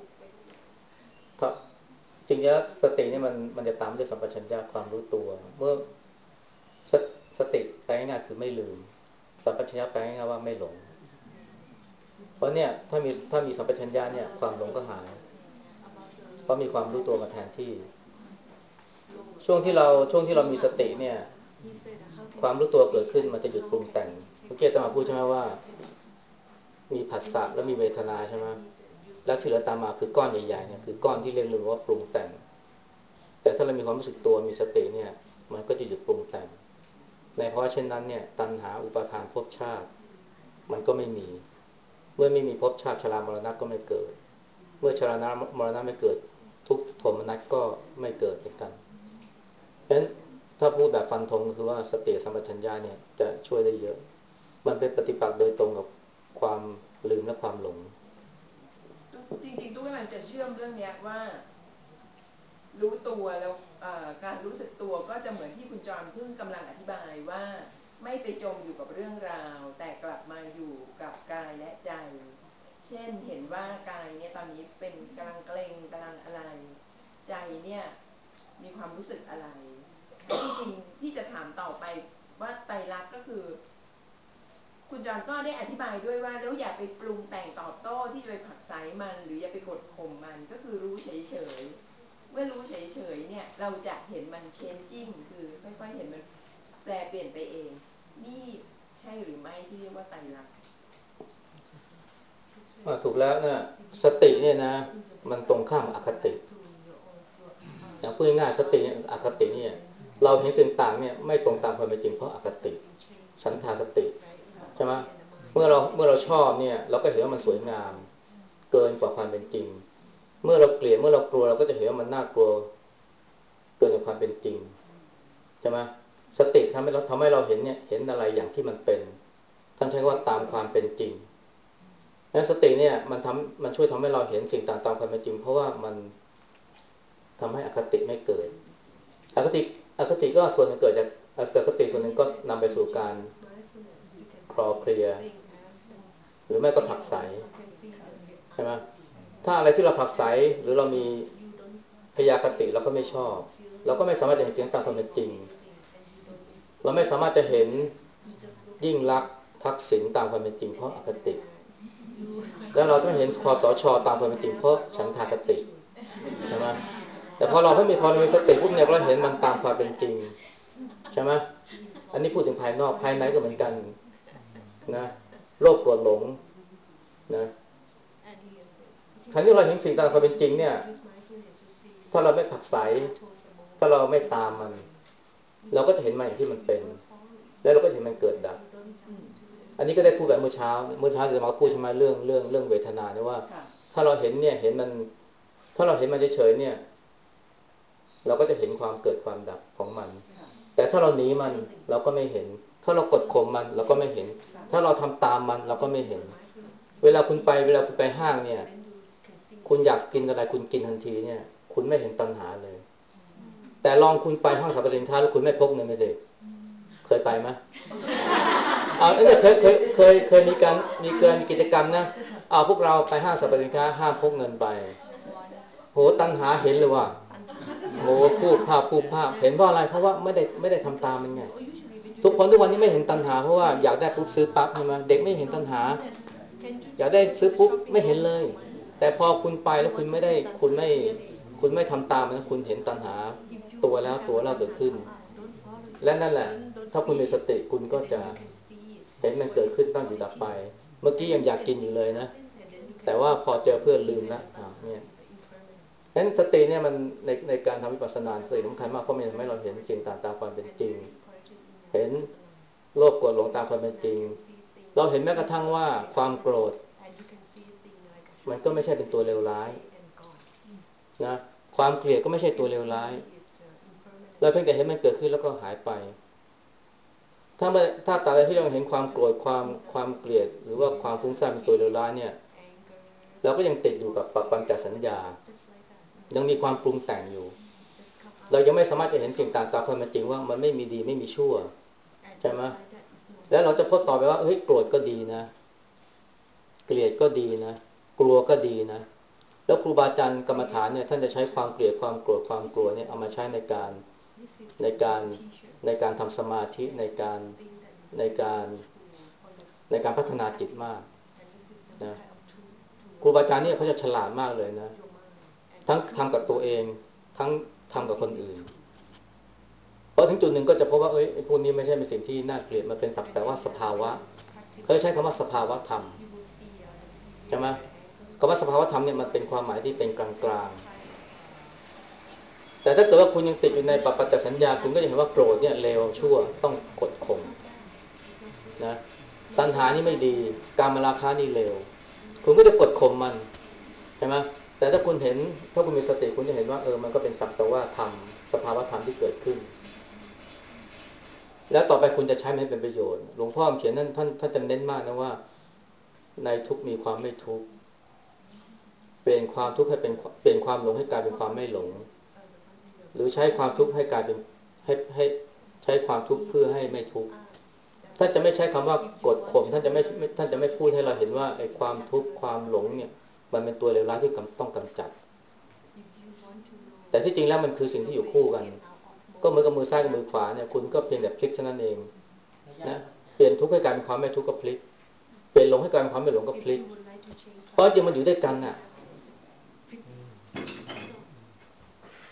Speaker 3: จริงๆสติเนี่ยมันมันจะตามด้วยสัมปชัญญะความรู้ตัวเมื่อสสติแปลง่ายคือไม่ลืมสัมปชัญญะแปลง่ายว่าไม่หลงเพราะเนี่ยถ้ามีถ้ามีสัมปชัญญะเนี่ยความหลงก็หายเพราะมีความรู้ตัวมาแทนที่ช่วงที่เราช่วงที่เรามีสติเนี่ยความรู้ตัวเกิดขึ้นมันจะหยุดปรุงแต่งเมื่อกี้อาจารย์พูดใช่ไหมว่ามีผัสสะแล้วมีเวทนาใช่ไหมแล้วที่เหลือตามมาคือก้อนใหญ่ๆเนี่ยคือก้อนที่เรียกเลยว่าปรุงแต่งแต่ถ้าเรามีความรู้สึกตัวมีสติเนี่ยมันก็จะหยุดปรุงแต่งในเพราะเช่นนั้นเนี่ยตัณหาอุปาทานภพชาติมันก็ไม่มีเมื่อไม่มีภพชาติชรามรณะก็ไม่เกิดเมื่อชรามรณะไม่เกิดทุกข์โทมนัสก็ไม่เกิดเหมือนกันเพราะฉะนั้นถ้าพูดแบบฟันธงก็คือว่าสติสัมปชัญญะเนี่ยจะช่วยได้เยอะมันเป็นปฏิปักษ์โดยตรงกับความลืมและความหลง
Speaker 1: จริงๆตู้กำลังจะเชื่อมเรื่องนี้ว่ารู้ตัวแล้วการรู้สึกตัวก็จะเหมือนที่คุณจรเพิ่งกำลังอธิบายว่าไม่ไปจมอยู่กับเรื่องราวแต่กลับมาอยู่กับกายและใจเช่นเห็นว่ากายเนี่ยตอนนี้เป็นกำลังเกร็งกำลังอะไรใจเนี่ยมีความรู้สึกอะไรจริงๆที่จะถามต่อไปว่าไตรลักษณ์ก็คือคุณจรก็ได้อธิบายด้วยว่าแล้วอย่าไปปรุงแต่งตอบโต้ที่จะไปผลักไสมันหรืออย่าไปกดข่มมันก็คือรู้เฉยๆเมื่อรู้เฉยๆเนี่ยเราจะเห็นมัน changing คือค่อยๆเห็นมันแปลเปลี่ยนไปเองนี่ใช่หรือไม่ที่เรียกว่าไตรลักษณ์
Speaker 3: ถูกแล้วนะสติเนี่ยนะมันตรงข้ามอคติอย่างพูดง่ายๆสติอคติเนี่ยเราเห็นสิ่งต่างเนี่ยไม่ตรงตามความเป็นจริงเพราะอคติฉันทากติใช่ไหมเมื่อเราเมื่อเราชอบเนี่ยเราก็เห็นว่ามันสวยงามเกินกว่าความเป็นจริงเมื่อเราเกลียดเมื่อเรากลัวเราก็จะเห็นว่ามันน่ากลัวเกินกว่าความเป็นจริงใช่ไหมสติทำให้เราทำให้เราเห็นเนี่ยเห็นอะไรอย่างที่มันเป็นท่านใช้ว่าตามความเป็นจริงและสติเนี่ยมันทำมันช่วยทำให้เราเห็นสิ่งต่างตามความเป็นจริงเพราะว่ามันทำให้อคติไม่เกิดอคติอคติก็ส่วนหนึ่งเกิดจากอคติส่วนหนึ่งก็นำไปสู่การคลอเคลียหรือไม่ก็ผลักไสใช่ไหมถ้าอะไรที่เราผลักไสหรือเรามีพยาคติเราก็ไม่ชอบเราก็ไม่สามารถจะเห็นสิ่งตามความเป็นจริงเราไม่สามารถจะเห็นยิ่งลักษณ์ทักษิณตามความเป็นจริงเพราะอคติแล้วเราต้องเห็นคสช.ตามความเป็นจริงเพราะฉันทากติใช่ไหมแต่พอเราไม่มีพอเรามีสติปุ๊บเนี่ยเราเห็นมันตามความเป็นจริงใช่ไหมอันนี้พูดถึงภายนอกภายในก็เหมือนกันนะโลภโกรธหลงนะครั้งที่เราเห็นสิ่งตามความเป็นจริงเนี่ยถ้าเราไม่ผลักไสถ้าเราไม่ตามมันเราก็จะเห็นมันอย่างที่มันเป็นแล้วเราก็เห็นมันเกิดดับอันนี้ก็ได้พูดแบบเมื่อเช้าเมื่อเช้าจะมาพูดใช่ไหมเรื่องเรื่องเรื่องเวทนาเนี่ยว่าถ้าเราเห็นเนี่ยเห็นมันถ้าเราเห็นมันเฉยๆเนี่ยเราก็จะเห็นความเกิดความดับของมันแต่ถ้าเราหนีมันเราก็ไม่เห็นถ้าเรากดข่มมันเราก็ไม่เห็นถ้าเราทำตามมันเราก็ไม่เห็นเวลาคุณไปเวลาคุณไปห้างเนี่ยคุณอยากกินอะไรคุณกินทันทีเนี่ยคุณไม่เห็นตัณหาเลยแต่ลองคุณไปห้างสรรพสินค้าแล้วคุณไม่พกเงินไปสิเคยไปไหมเอาเนี่ยเคยเคยเคยเคยมีการมีเกินกิจกรรมนะเอาพวกเราไปห้างสรรพสินค้าห้ามพกเงินไปโหตัณหาเห็นเลยว่าโหพูดภาพพูดภาพเห็นเพราะอะไรเพราะว่าไม่ได้ไม่ได้ทำตามมันไงทุกคนทุกวันนี้ไม่เห็นตัณหาเพราะว่าอยากได้ปุ๊บซื้อปั๊บใช่ไหมเด็กไม่เห็นตัณหาอยากได้ซื้อปุ๊บไม่เห็นเลยแต่พอคุณไปแล้วคุณไม่ได้คุณไม่คุณไม่ทำตามนะคุณเห็นตัณหาตัวแล้วตัวแล้วเกิดขึ้นและนั่นแหละถ้าคุณมีสติคุณก็จะเห็นมันเกิดขึ้นตั้งอยู่ดับไปเมื่อกี้ยังอยากกินอยู่เลยนะแต่ว่าพอเจอเพื่อนลืมนะอ่าเนี่ยฉะนั้นสติเนี่ยมันในในการทำวิปัสสนาสติสำคัญมากเพราะมันทำให้เราเห็นสิ่งต่างตามความเป็นจริงเห็นโลภโกรธหลงตามความเป็นจริงเราเห็นแม้กระทั่งว่าความโกรธมันก็ไม่ใช่เป็นตัวเลวร้ายนะความเกลียดก็ไม่ใช่ตัวเลวร้ายเราเพียงแต่เห็นมันเกิดขึ้นแล้วก็หายไปถ้าเมื่อถ้าตราบที่เราเห็นความโกรธความความเกลียดหรือว่าความฟุ้งซ่านเป็นตัวเลวร้ายเนี่ยเราก็ยังติดอยู่กับปัญจสัญญายังมีความปรุงแต่งอยู่เรายังไม่สามารถจะเห็นสิ่งต่างตามความเป็นจริงว่ามันไม่มีดีไม่มีชั่วใช่ไหมแล้วเราจะพูดต่อไปว่าเฮ้ยโกรธก็ดีนะเกลียดก็ดีนะกลัวก็ดีนะแล้วครูบาอาจารย์กรรมฐานเนี่ยท่านจะใช้ความเกลียดความโกรธความกลัวเนี่ยเอามาใช้ในการในการในการทำสมาธิในการในการในการพัฒนาจิตมากนะครูบาอาจารย์เนี่ยเขาจะฉลาดมากเลยนะทั้งทำกับตัวเองทั้งทำกับคนอื่นพอถึงจุดหนึ่งก็จะพบว่าเอ้ยพวกนี้ไม่ใช่เป็นสิ่งที่น่าเกลียดมันเป็นสักแต่ว่าสภาวะเขาใช้คำว่าสภาวะธรรมใช่ไหมคำว่าสภาวะธรรมเนี่ยมันเป็นความหมายที่เป็นกลางๆแต่ถ้าเกิดว่าคุณยังติดอยู่ในปัจจสัญญาคุณก็จะเห็นว่าโกรธเนี่ยเลวชั่วต้องกดข่มนะตัณหานี่ไม่ดีกามราคะนี่เลวคุณก็จะกดข่มมันใช่ไหมแต่ถ้าคุณเห็นถ้าคุณมีสติคุณจะเห็นว่าเออมันก็เป็นสักแต่ว่าธรรมสภาวะธรรมที่เกิดขึ้นแล้วต่อไปคุณจะใช้มันให้เป็นประโยชน์หลวงพ่อเขียนนั่นท่านท่านจะเน้นมากนะว่าในทุกมีความไม่ทุกข์เปลี่ยนความทุกข์ให้เป็นเปลี่ยนความหลงให้กลายเป็นความไม่หลงหรือใช้ความทุกข์ให้กลายเป็นให้ให้ใช้ความทุกข์เพื่อให้ไม่ทุกข์ท่านจะไม่ใช้คำว่ากดข่มท่านจะไม่ท่านจะไม่พูดให้เราเห็นว่าไอ้ความทุกข์ความหลงเนี่ยมันเป็นตัวเลวร้ายที่ต้องกำจัดแต่ที่จริงแล้วมันคือสิ่งที่อยู่คู่กันก็เหมือนกับมือซ้ายกับมือขวาเนี่ยคุณก็เพียงแต่พลิกเท่านั้นเองนะเปลี่ยนทุกข์ให้กลายเป็นความไม่ทุกข์ก็พลิกเปลี่ยนหลงให้กลายเป็นความไม่หลงก็พลิกเพราะจริงมันอยู่ด้วยกันน่ะ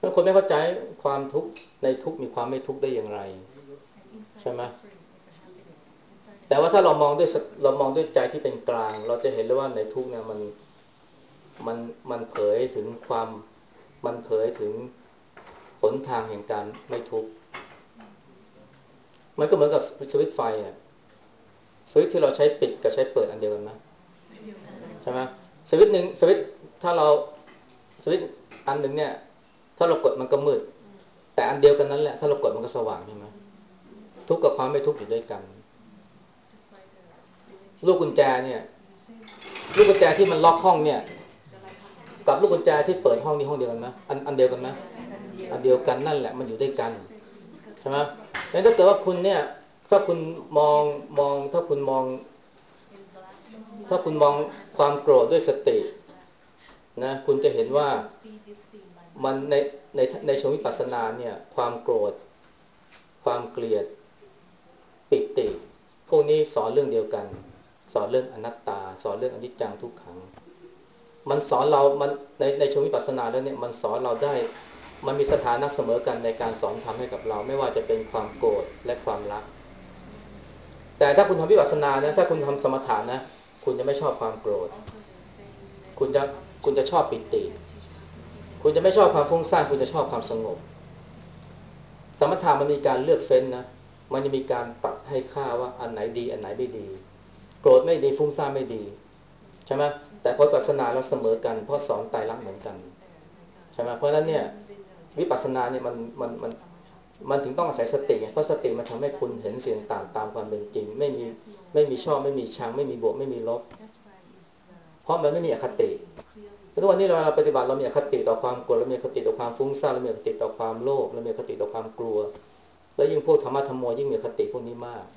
Speaker 3: ถ้าคนไม่เข้าใจความทุกข์ในทุกข์มีความไม่ทุกข์ได้อย่างไรใช่ไหมแต่ว่าถ้าเรามองด้วยเรามองด้วยใจที่เป็นกลางเราจะเห็นเลยว่าในทุกข์เนี่ยมันมันมันเผยถึงความมันเผยถึงหนทางแห่งการไม่ทุกข์มันก็เหมือนกับสวิตช์ไฟอ่ะสวิตช์ที่เราใช้ปิดกับใช้เปิดอันเดียวกันไหมใช่ไหมสวิตช์หนึ่งสวิตช์ถ้าเราสวิตช์อันหนึ่งเนี่ยถ้าเรากดมันก็มืดแต่อันเดียวกันนั้นแหละถ้าเรากดมันก็สว่างใช่ไหมทุกข์กับความไม่ทุกข์อยู่ด้วยกันลูกกุญแจเนี่ยลูกกุญแจที่มันล็อกห้องเนี่ยกับลูกกุญแจที่เปิดห้องนี้ห้องเดียวกันไหมอันอันเดียวกันไหมอันเดียวกันนั่นแหละมันอยู่ด้วยกันใช่ไหมงั้นถ้าเกิดว่าคุณเนี่ยถ้าคุณมองมองถ้าคุณมองถ้าคุณมองความโกรธด้วยสตินะคุณจะเห็นว่ามันในในในเชิงวิปัสสนาเนี่ยความโกรธความเกลียดปิติพวกนี้สอนเรื่องเดียวกันสอนเรื่องอนัตตาสอนเรื่องอนิจจังทุกขังมันสอนเรามันในในเชิงวิปัสสนาแล้วเนี่ยมันสอนเราได้มันมีสถานะเสมอกันในการสอนธรรมให้กับเราไม่ว่าจะเป็นความโกรธและความรักแต่ถ้าคุณทำวิปัสสนานะถ้าคุณทำสมถะนะคุณจะไม่ชอบความโกรธคุณจะคุณจะชอบปิติคุณจะไม่ชอบความฟุ้งซ่านคุณจะชอบความสงบสมถะมันมีการเลือกเฟ้นนะมันจะมีการตัดให้ค่าว่าอันไหนดีอันไหนไม่ดีโกรธไม่ดีฟุ้งซ่านไม่ดีใช่ไหมแต่พอวิปัสสนาเราเสมอกันเพราะสอนไตรลักษณ์เหมือนกันใช่ไหมเพราะฉะนั้นเนี่ยวิปัสสนาเนี่ยมันมันมันมันถึงต้องอาศัยสติเพราะสติมันทำให้คุณเห็นสิ่งต่างตามความเป็นจริงไม่มีไม่มีชอบไม่มีชังไม่มีบวกไม่มีลบเพราะมันไม่มีอคติทุกวันนี้เราเราปฏิบัติเรามีอคติต่อความโกรธเรามีอคติต่อความฟุ้งซ่านเรามีอคติต่อความโลภเรามีอคติต่อความกลัวแล้วยิ่งพวกธรรมะธรรมโมยิ่งมีอคติพวกนี้มาก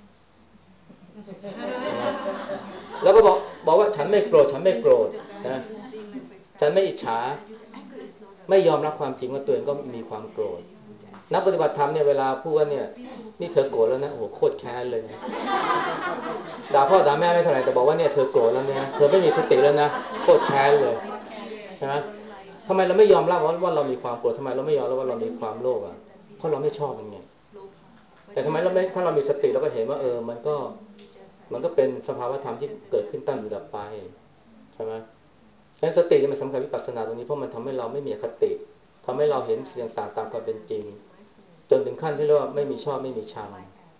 Speaker 3: แล้วก็บอกบอกว่าฉันไม่โกรธฉันไม่โกรธนะฉันไม่อิจฉาไม่ยอมรับความจริงว่าตัวเองก็มีความโกรธนักปฏิบัติธรรมเนี่ยเวลาพูดว่าเนี่ยนี่เธอโกรธแล้วนะโอ้โหโคตรแค้นเลยนะด่าพ่อด่าแม่ไม่เท่าไหร่แต่บอกว่าเนี่ยเธอโกรธแล้วเนี่ยเธอไม่มีสติแล้วนะโคตรแค้นเลยใช่ไหมทำไมเราไม่ยอมรับว่าเรามีความโกรธทำไมเราไม่ยอมรับว่าเรามีความโลภอ่ะเพราะเราไม่ชอบมันไงแต่ทำไมเราไม่ถ้าเรามีสติเราก็เห็นว่าเออมันก็มันก็เป็นสภาวะธรรมที่เกิดขึ้นตั้งอยู่ดับไปใช่ไหมฉะนั้นสติมันสำคัญวิปัสสนาตรงนี้เพราะมันทำให้เราไม่มีอคติทำให้เราเห็นสิ่งต่างตามความเป็นจริงจนถึงขั้นที่เรียกว่าไม่มีชอบไม่มีชัง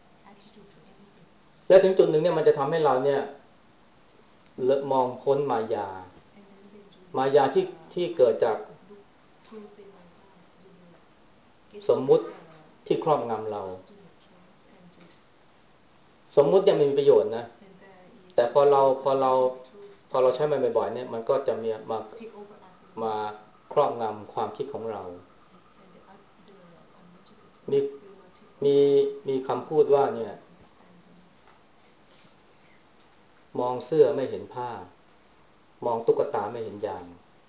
Speaker 3: และถึงจุดหนึ่งเนี่ยมันจะทำให้เราเนี่ยเลอะมองพ้นมายามายาที่ที่เกิดจากสมมุติที่ครอบงำเราสมมุติเนี่ยมันมีประโยชน์นะแต่พอเราพอเราพอเราใช้มันบ่อยๆเนี่ยมันก็จะมีมามาครอบงำความคิดของเรามีมีมีคำพูดว่าเนี่ยมองเสื้อไม่เห็นผ้ามองตุ๊กตาไม่เห็นยาง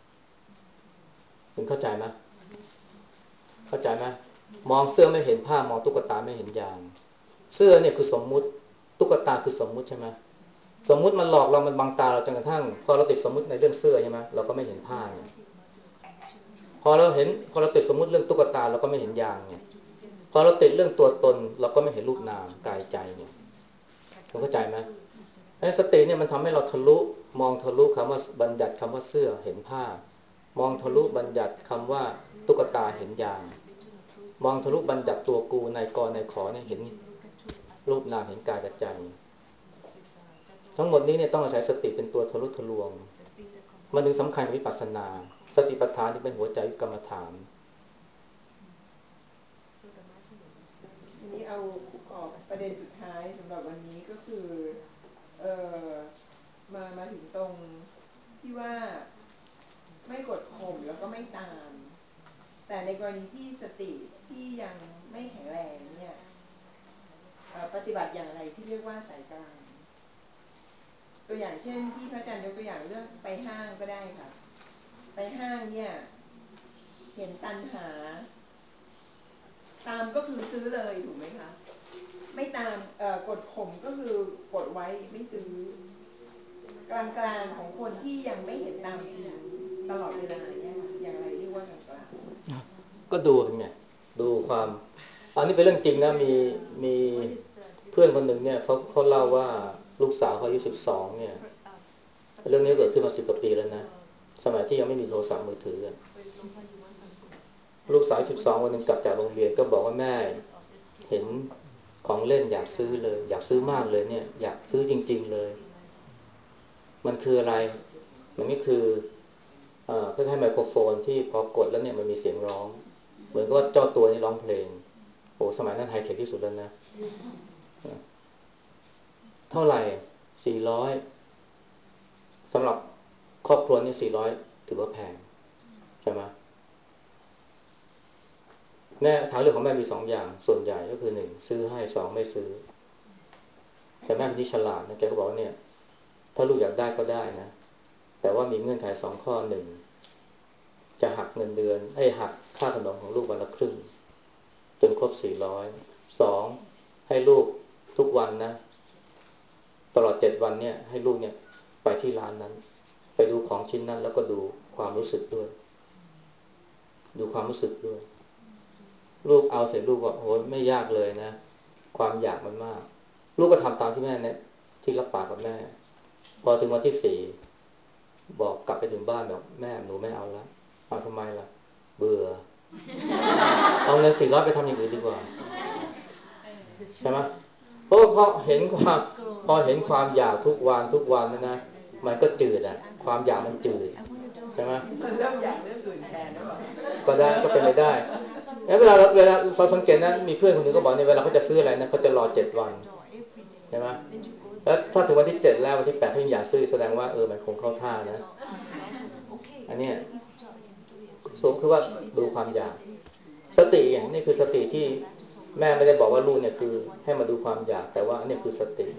Speaker 3: คุณเข้าใจไหมเข้าใจไหมมองเสื้อไม่เห็นผ้ามองตุ๊กตาไม่เห็นยางเสื้อเนี่ยคือสมมุติตุ๊กตาคือสมมุติใช่ไหมสมมุติมันหลอกเรามันบังตาเราจนกระทั่งพอเราติดสมมุติในเรื่องเสื้อใช่ไหมเราก็ไม่เห็นผ้าเนี่ยพอเราเห็นพอเราติดสมมุติเรื่องตุ๊กตาเราก็ไม่เห็นยางเนี่ยพอเราติดเรื่องตัวตนเราก็ไม่เห็นรูปนามกายใจเนี่ยคุณเข้าใจไหมไอ้สติเนี่ยมันทำให้เราทะลุมองทะลุคำว่าบัญญัติคำว่าเสื้อเห็นผ้ามองทะลุบัญญัติคำว่าตุ๊กตาเห็นยางมองทะลุบัญญัติตัวกูในกรในขอเนี่ยเห็นรูปนามเห็นกายกับใจทั้งหมดนี้เนี่ยต้องอาศัยสติเป็นตัวทะลุทะลวงมันถึงสำคัญวิปัสสนาสติปัฏฐานที่เป็นหัวใจกรรมฐาน
Speaker 1: ทีนี้เอาออกประเด็นสุดท้ายสำหรับวันนี้ก็คือเออมามาถึงตรงที่ว่าไม่กดข่มแล้วก็ไม่ตามแต่ในกรณีที่สติที่ยังไม่แข็งแรงเนี่ยปฏิบัติอย่างไรที่เรียกว่าสายกลางตัวอย่างเช่นที่พระอาจารย์ยกตัวอย่างเรื่องไปห้างก็ได้ค่ะไปห้างเนี่ยเห็นตัณหาตามก็คือซื้อเลยถูกไหมคะไม่ตามกดข่มก็คือกดไว้ไม่ซื้อกลางๆของคนที่ยังไม่เห็นตามจริงตลอดเวลาเนี่ยอย่างไรเรียกว่ากลางๆ
Speaker 3: ก็ดูเป็นไงดูความอันนี้เป็นเรื่องจริงนะมีมีเพื่อนคนหนึ่งเนี่ยเขาเขาเล่าว่าลูกสาวเขาอายุสิบสองเนี่ยเรื่องนี้เกิดขึ้นมาสิบกว่าปีแล้วนะสมัยที่ยังไม่มีโทรศัพท์มือถือลูกสาวสิบสองวันหนึ่งกลับจากโรงเรียนก็บอกว่าแม่เห็นของเล่นอยากซื้อเลยอยากซื้อมากเลยเนี่ยอยากซื้อจริงๆเลยมันคืออะไรมันก็คือเอ่อเพื่อให้ไมโครโฟนที่พอกดแล้วเนี่ยมันมีเสียงร้องเหมือนกับว่าเจ้าตัวนี้ร้องเพลงโอ้สมัยนั้นไฮเทคที่สุดแล้วนะเท่าไหร่สี่ร้อยสำหรับครอบครัวนี่สี่ร้อยถือว่าแพงใช่ไหมแม่ทางเลือกของแม่มีสองอย่างส่วนใหญ่ก็คือหนึ่งซื้อให้สองไม่ซื้อแต่แม่เป็นที่ฉลาดนะแกก็บอกเนี่ยถ้าลูกอยากได้ก็ได้นะแต่ว่ามีเงื่อนไขสองข้อหนึ่งจะหักเงินเดือนไอ้หักค่าขนมของลูกวันละครึ่งจนครบสี่ร้อยสองให้ลูกทุกวันนะตลอดเจ็ดวันเนี่ยให้ลูกเนี่ยไปที่ร้านนั้นไปดูของชิ้นนั้นแล้วก็ดูความรู้สึกด้วยดูความรู้สึกด้วยลูกเอาเสร็จลูกบอกโอ้ยไม่ยากเลยนะความอยากมันมากลูกก็ทำตามที่แม่เนี่ยที่รับปากกับแม่พอถึงวันที่สี่บอกกลับไปถึงบ้านแบบแม่หนูไม่เอาแล้วเอาทำไมล่ะเบื่อเอาเงินสี่ร้อยไปทำอย่างอื่นดีกว่าใช่ไหมเพราะพอเห็นความพอเห็นความอยากทุกวันทุกวันนะนะมันก็จืดอ่ะความอยากมันจืดใช่ไหม
Speaker 1: มันเริ่มอยากเรื่องอื่นแทนแล้ว
Speaker 3: ก็ได้ก็เป็นไปได้แล้วเวลาเวลาเราสังเกตนะมีเพื่อนคนหนึ่งก็บอกเนี่ยเวลาเขาจะซื้ออะไรนะเขาจะรอเจ็ดวันใช่ไหมแล้วถ้าถึงวันที่เจ็ดแล้ววันที่แปดเขายังอยากซื้อแสดงว่าเออมันคงเข้าท่านะอันนี้สูงคือว่าดูความอยากสติอย่างนี้คือสติที่แม่ไม่ได้บอกว่าลูกเนี่ยคือให้มาดูความอยากแต่ว่าอันนี้คือสติ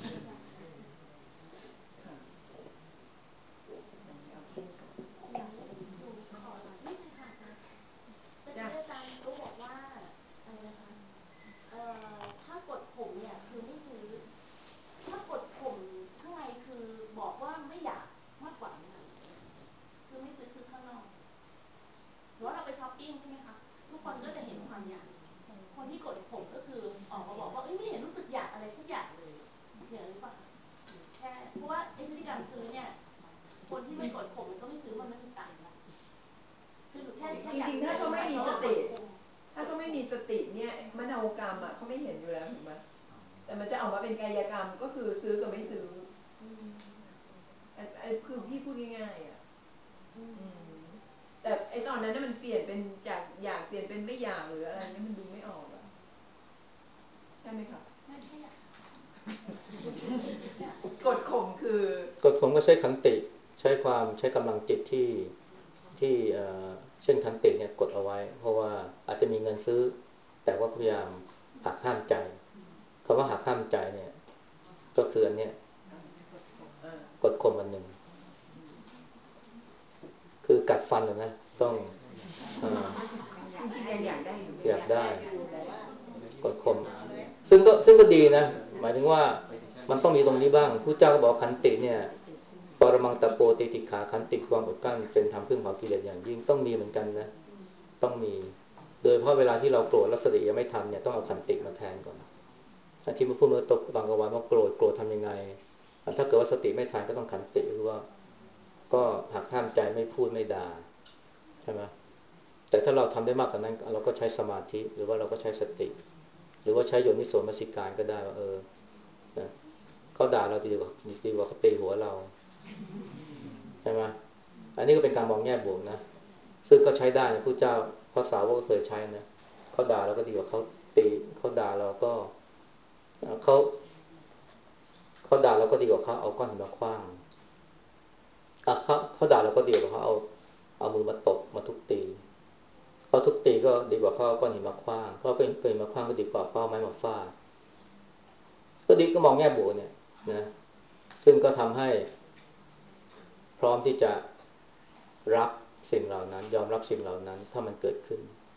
Speaker 4: อาจารย์รู้บอกว่าอะไรนะคะเอ่อถ้ากดข่มเนี่ยคือไม่ซื้อถ้ากดข่มข้างในคือบอกว่าไม่อยากมากกว่านี้คือไม่ซื้อคือข้างนอกหรือว่าเราไปช้อปปิ้งใช่ไหมคะทุกคนก็จะเห็นความอยากคนที่กดข่มก็คือออกมาบอกว่าเอ้ยไม่เห็นรู้สึกอยากอะไรทุกอย่างเลยอย่างนี้ป่ะแค่เพราะว่าไอ้พฤติกรรมซื้อเนี่ยคนที่ไม่กดข่มมันก็ไม่ซื้อมันไม่มีตังค์คือแค่
Speaker 1: จริงๆถ้าเขาไม่มีสติถ้าเขาไม่มีสติเนี่ยมโนกรรมอ่ะเขาไม่เห็นอยู่แล้วถูกไหมแต่มันจะออกมาเป็นกายกรรมก็คือซื้อกับไม่ซื้อไอ้คือพี่พูดง่ายๆอ่ะแต่ไอ้ตอนนั้นมันเปลี่ยนเป็นจากอยากเปลี่ยนเป็นไม่อยากหรืออะไรเนี่ยมันดูไม่ออกอ่ะใช่ไหมคะกดข่มคือก
Speaker 3: ดข่มก็ใช้ขันติใช้ความใช้กำลังจิตที่ที่เช่นขันติเนี่ยกดเอาไว้เพราะว่าอาจจะมีเงินซื้อแต่ว่าพยายามหักห้ามใจคำว่าหักห้ามใจเนี่ยก็คืออันเนี้ยกดข่มอันหนึ่งคือกัดฟันนะต้อง
Speaker 1: จริงๆอยากได้อยู่
Speaker 3: อยากได้กดข่มซึ่งก็ซึ่งก็ดีนะหมายถึงว่ามันต้องมีตรงนี้บ้างผู้เจ้าก็บอกขันติเนี่ยปรมังตะโปติติขาขันติความอดกลั้นเป็นธรรมพึ่งของกิเลสอย่างยิ่งต้องมีเหมือนกันนะต้องมีโดยเพราะเวลาที่เราโกรธแล้วสติยังไม่ทันเนี่ยต้องเอาขันติมาแทนก่อนที่มาพูดเมื่อตกตอนกลางวันว่าโกรธโกรธทำยังไงถ้าเกิดว่าสติไม่ทันก็ต้องขันติหรือว่าก็หักห้ามใจไม่พูดไม่ด่าใช่ไหมแต่ถ้าเราทำได้มากกว่านั้นเราก็ใช้สมาธิหรือว่าเราก็ใช้สติหรือว่าใช้โยนิโสมนสิการก็ได้ว่าเออนะเขาด่าเราดีกว่าดีกว่าเขาตีหัวเราใช่ไหมอันนี้ก็เป็นการมองแง่บวกนะซึ่งก็ใช้ได้นะผู้เจ้าพระสาวกก็เคยใช้นะเขาด่าเราก็ดีกว่าเขาตีเขาด่าเราก็เขาเขาด่าเราก็ดีกว่าเขาเอาก้อนหินมาขว้างอ่ะเขาเขาด่าเราก็ดีกว่าเขาเอาเอามือมาตบมาทุบตีเขาทุบตีก็ดีกว่าเขาเอาก้อนหินมาขว้างเขาเป็นเกินมาขว้างก็ดีกว่าเขาเอาไม้มาฟาดก็ดีก็มองแง่บวกเนี่ยนะซึ่งก็ทำให้พร้อมที่จะรับสิ่งเหล่านั้นยอมรับสิ่งเหล่านั้นถ้ามันเกิดขึ้น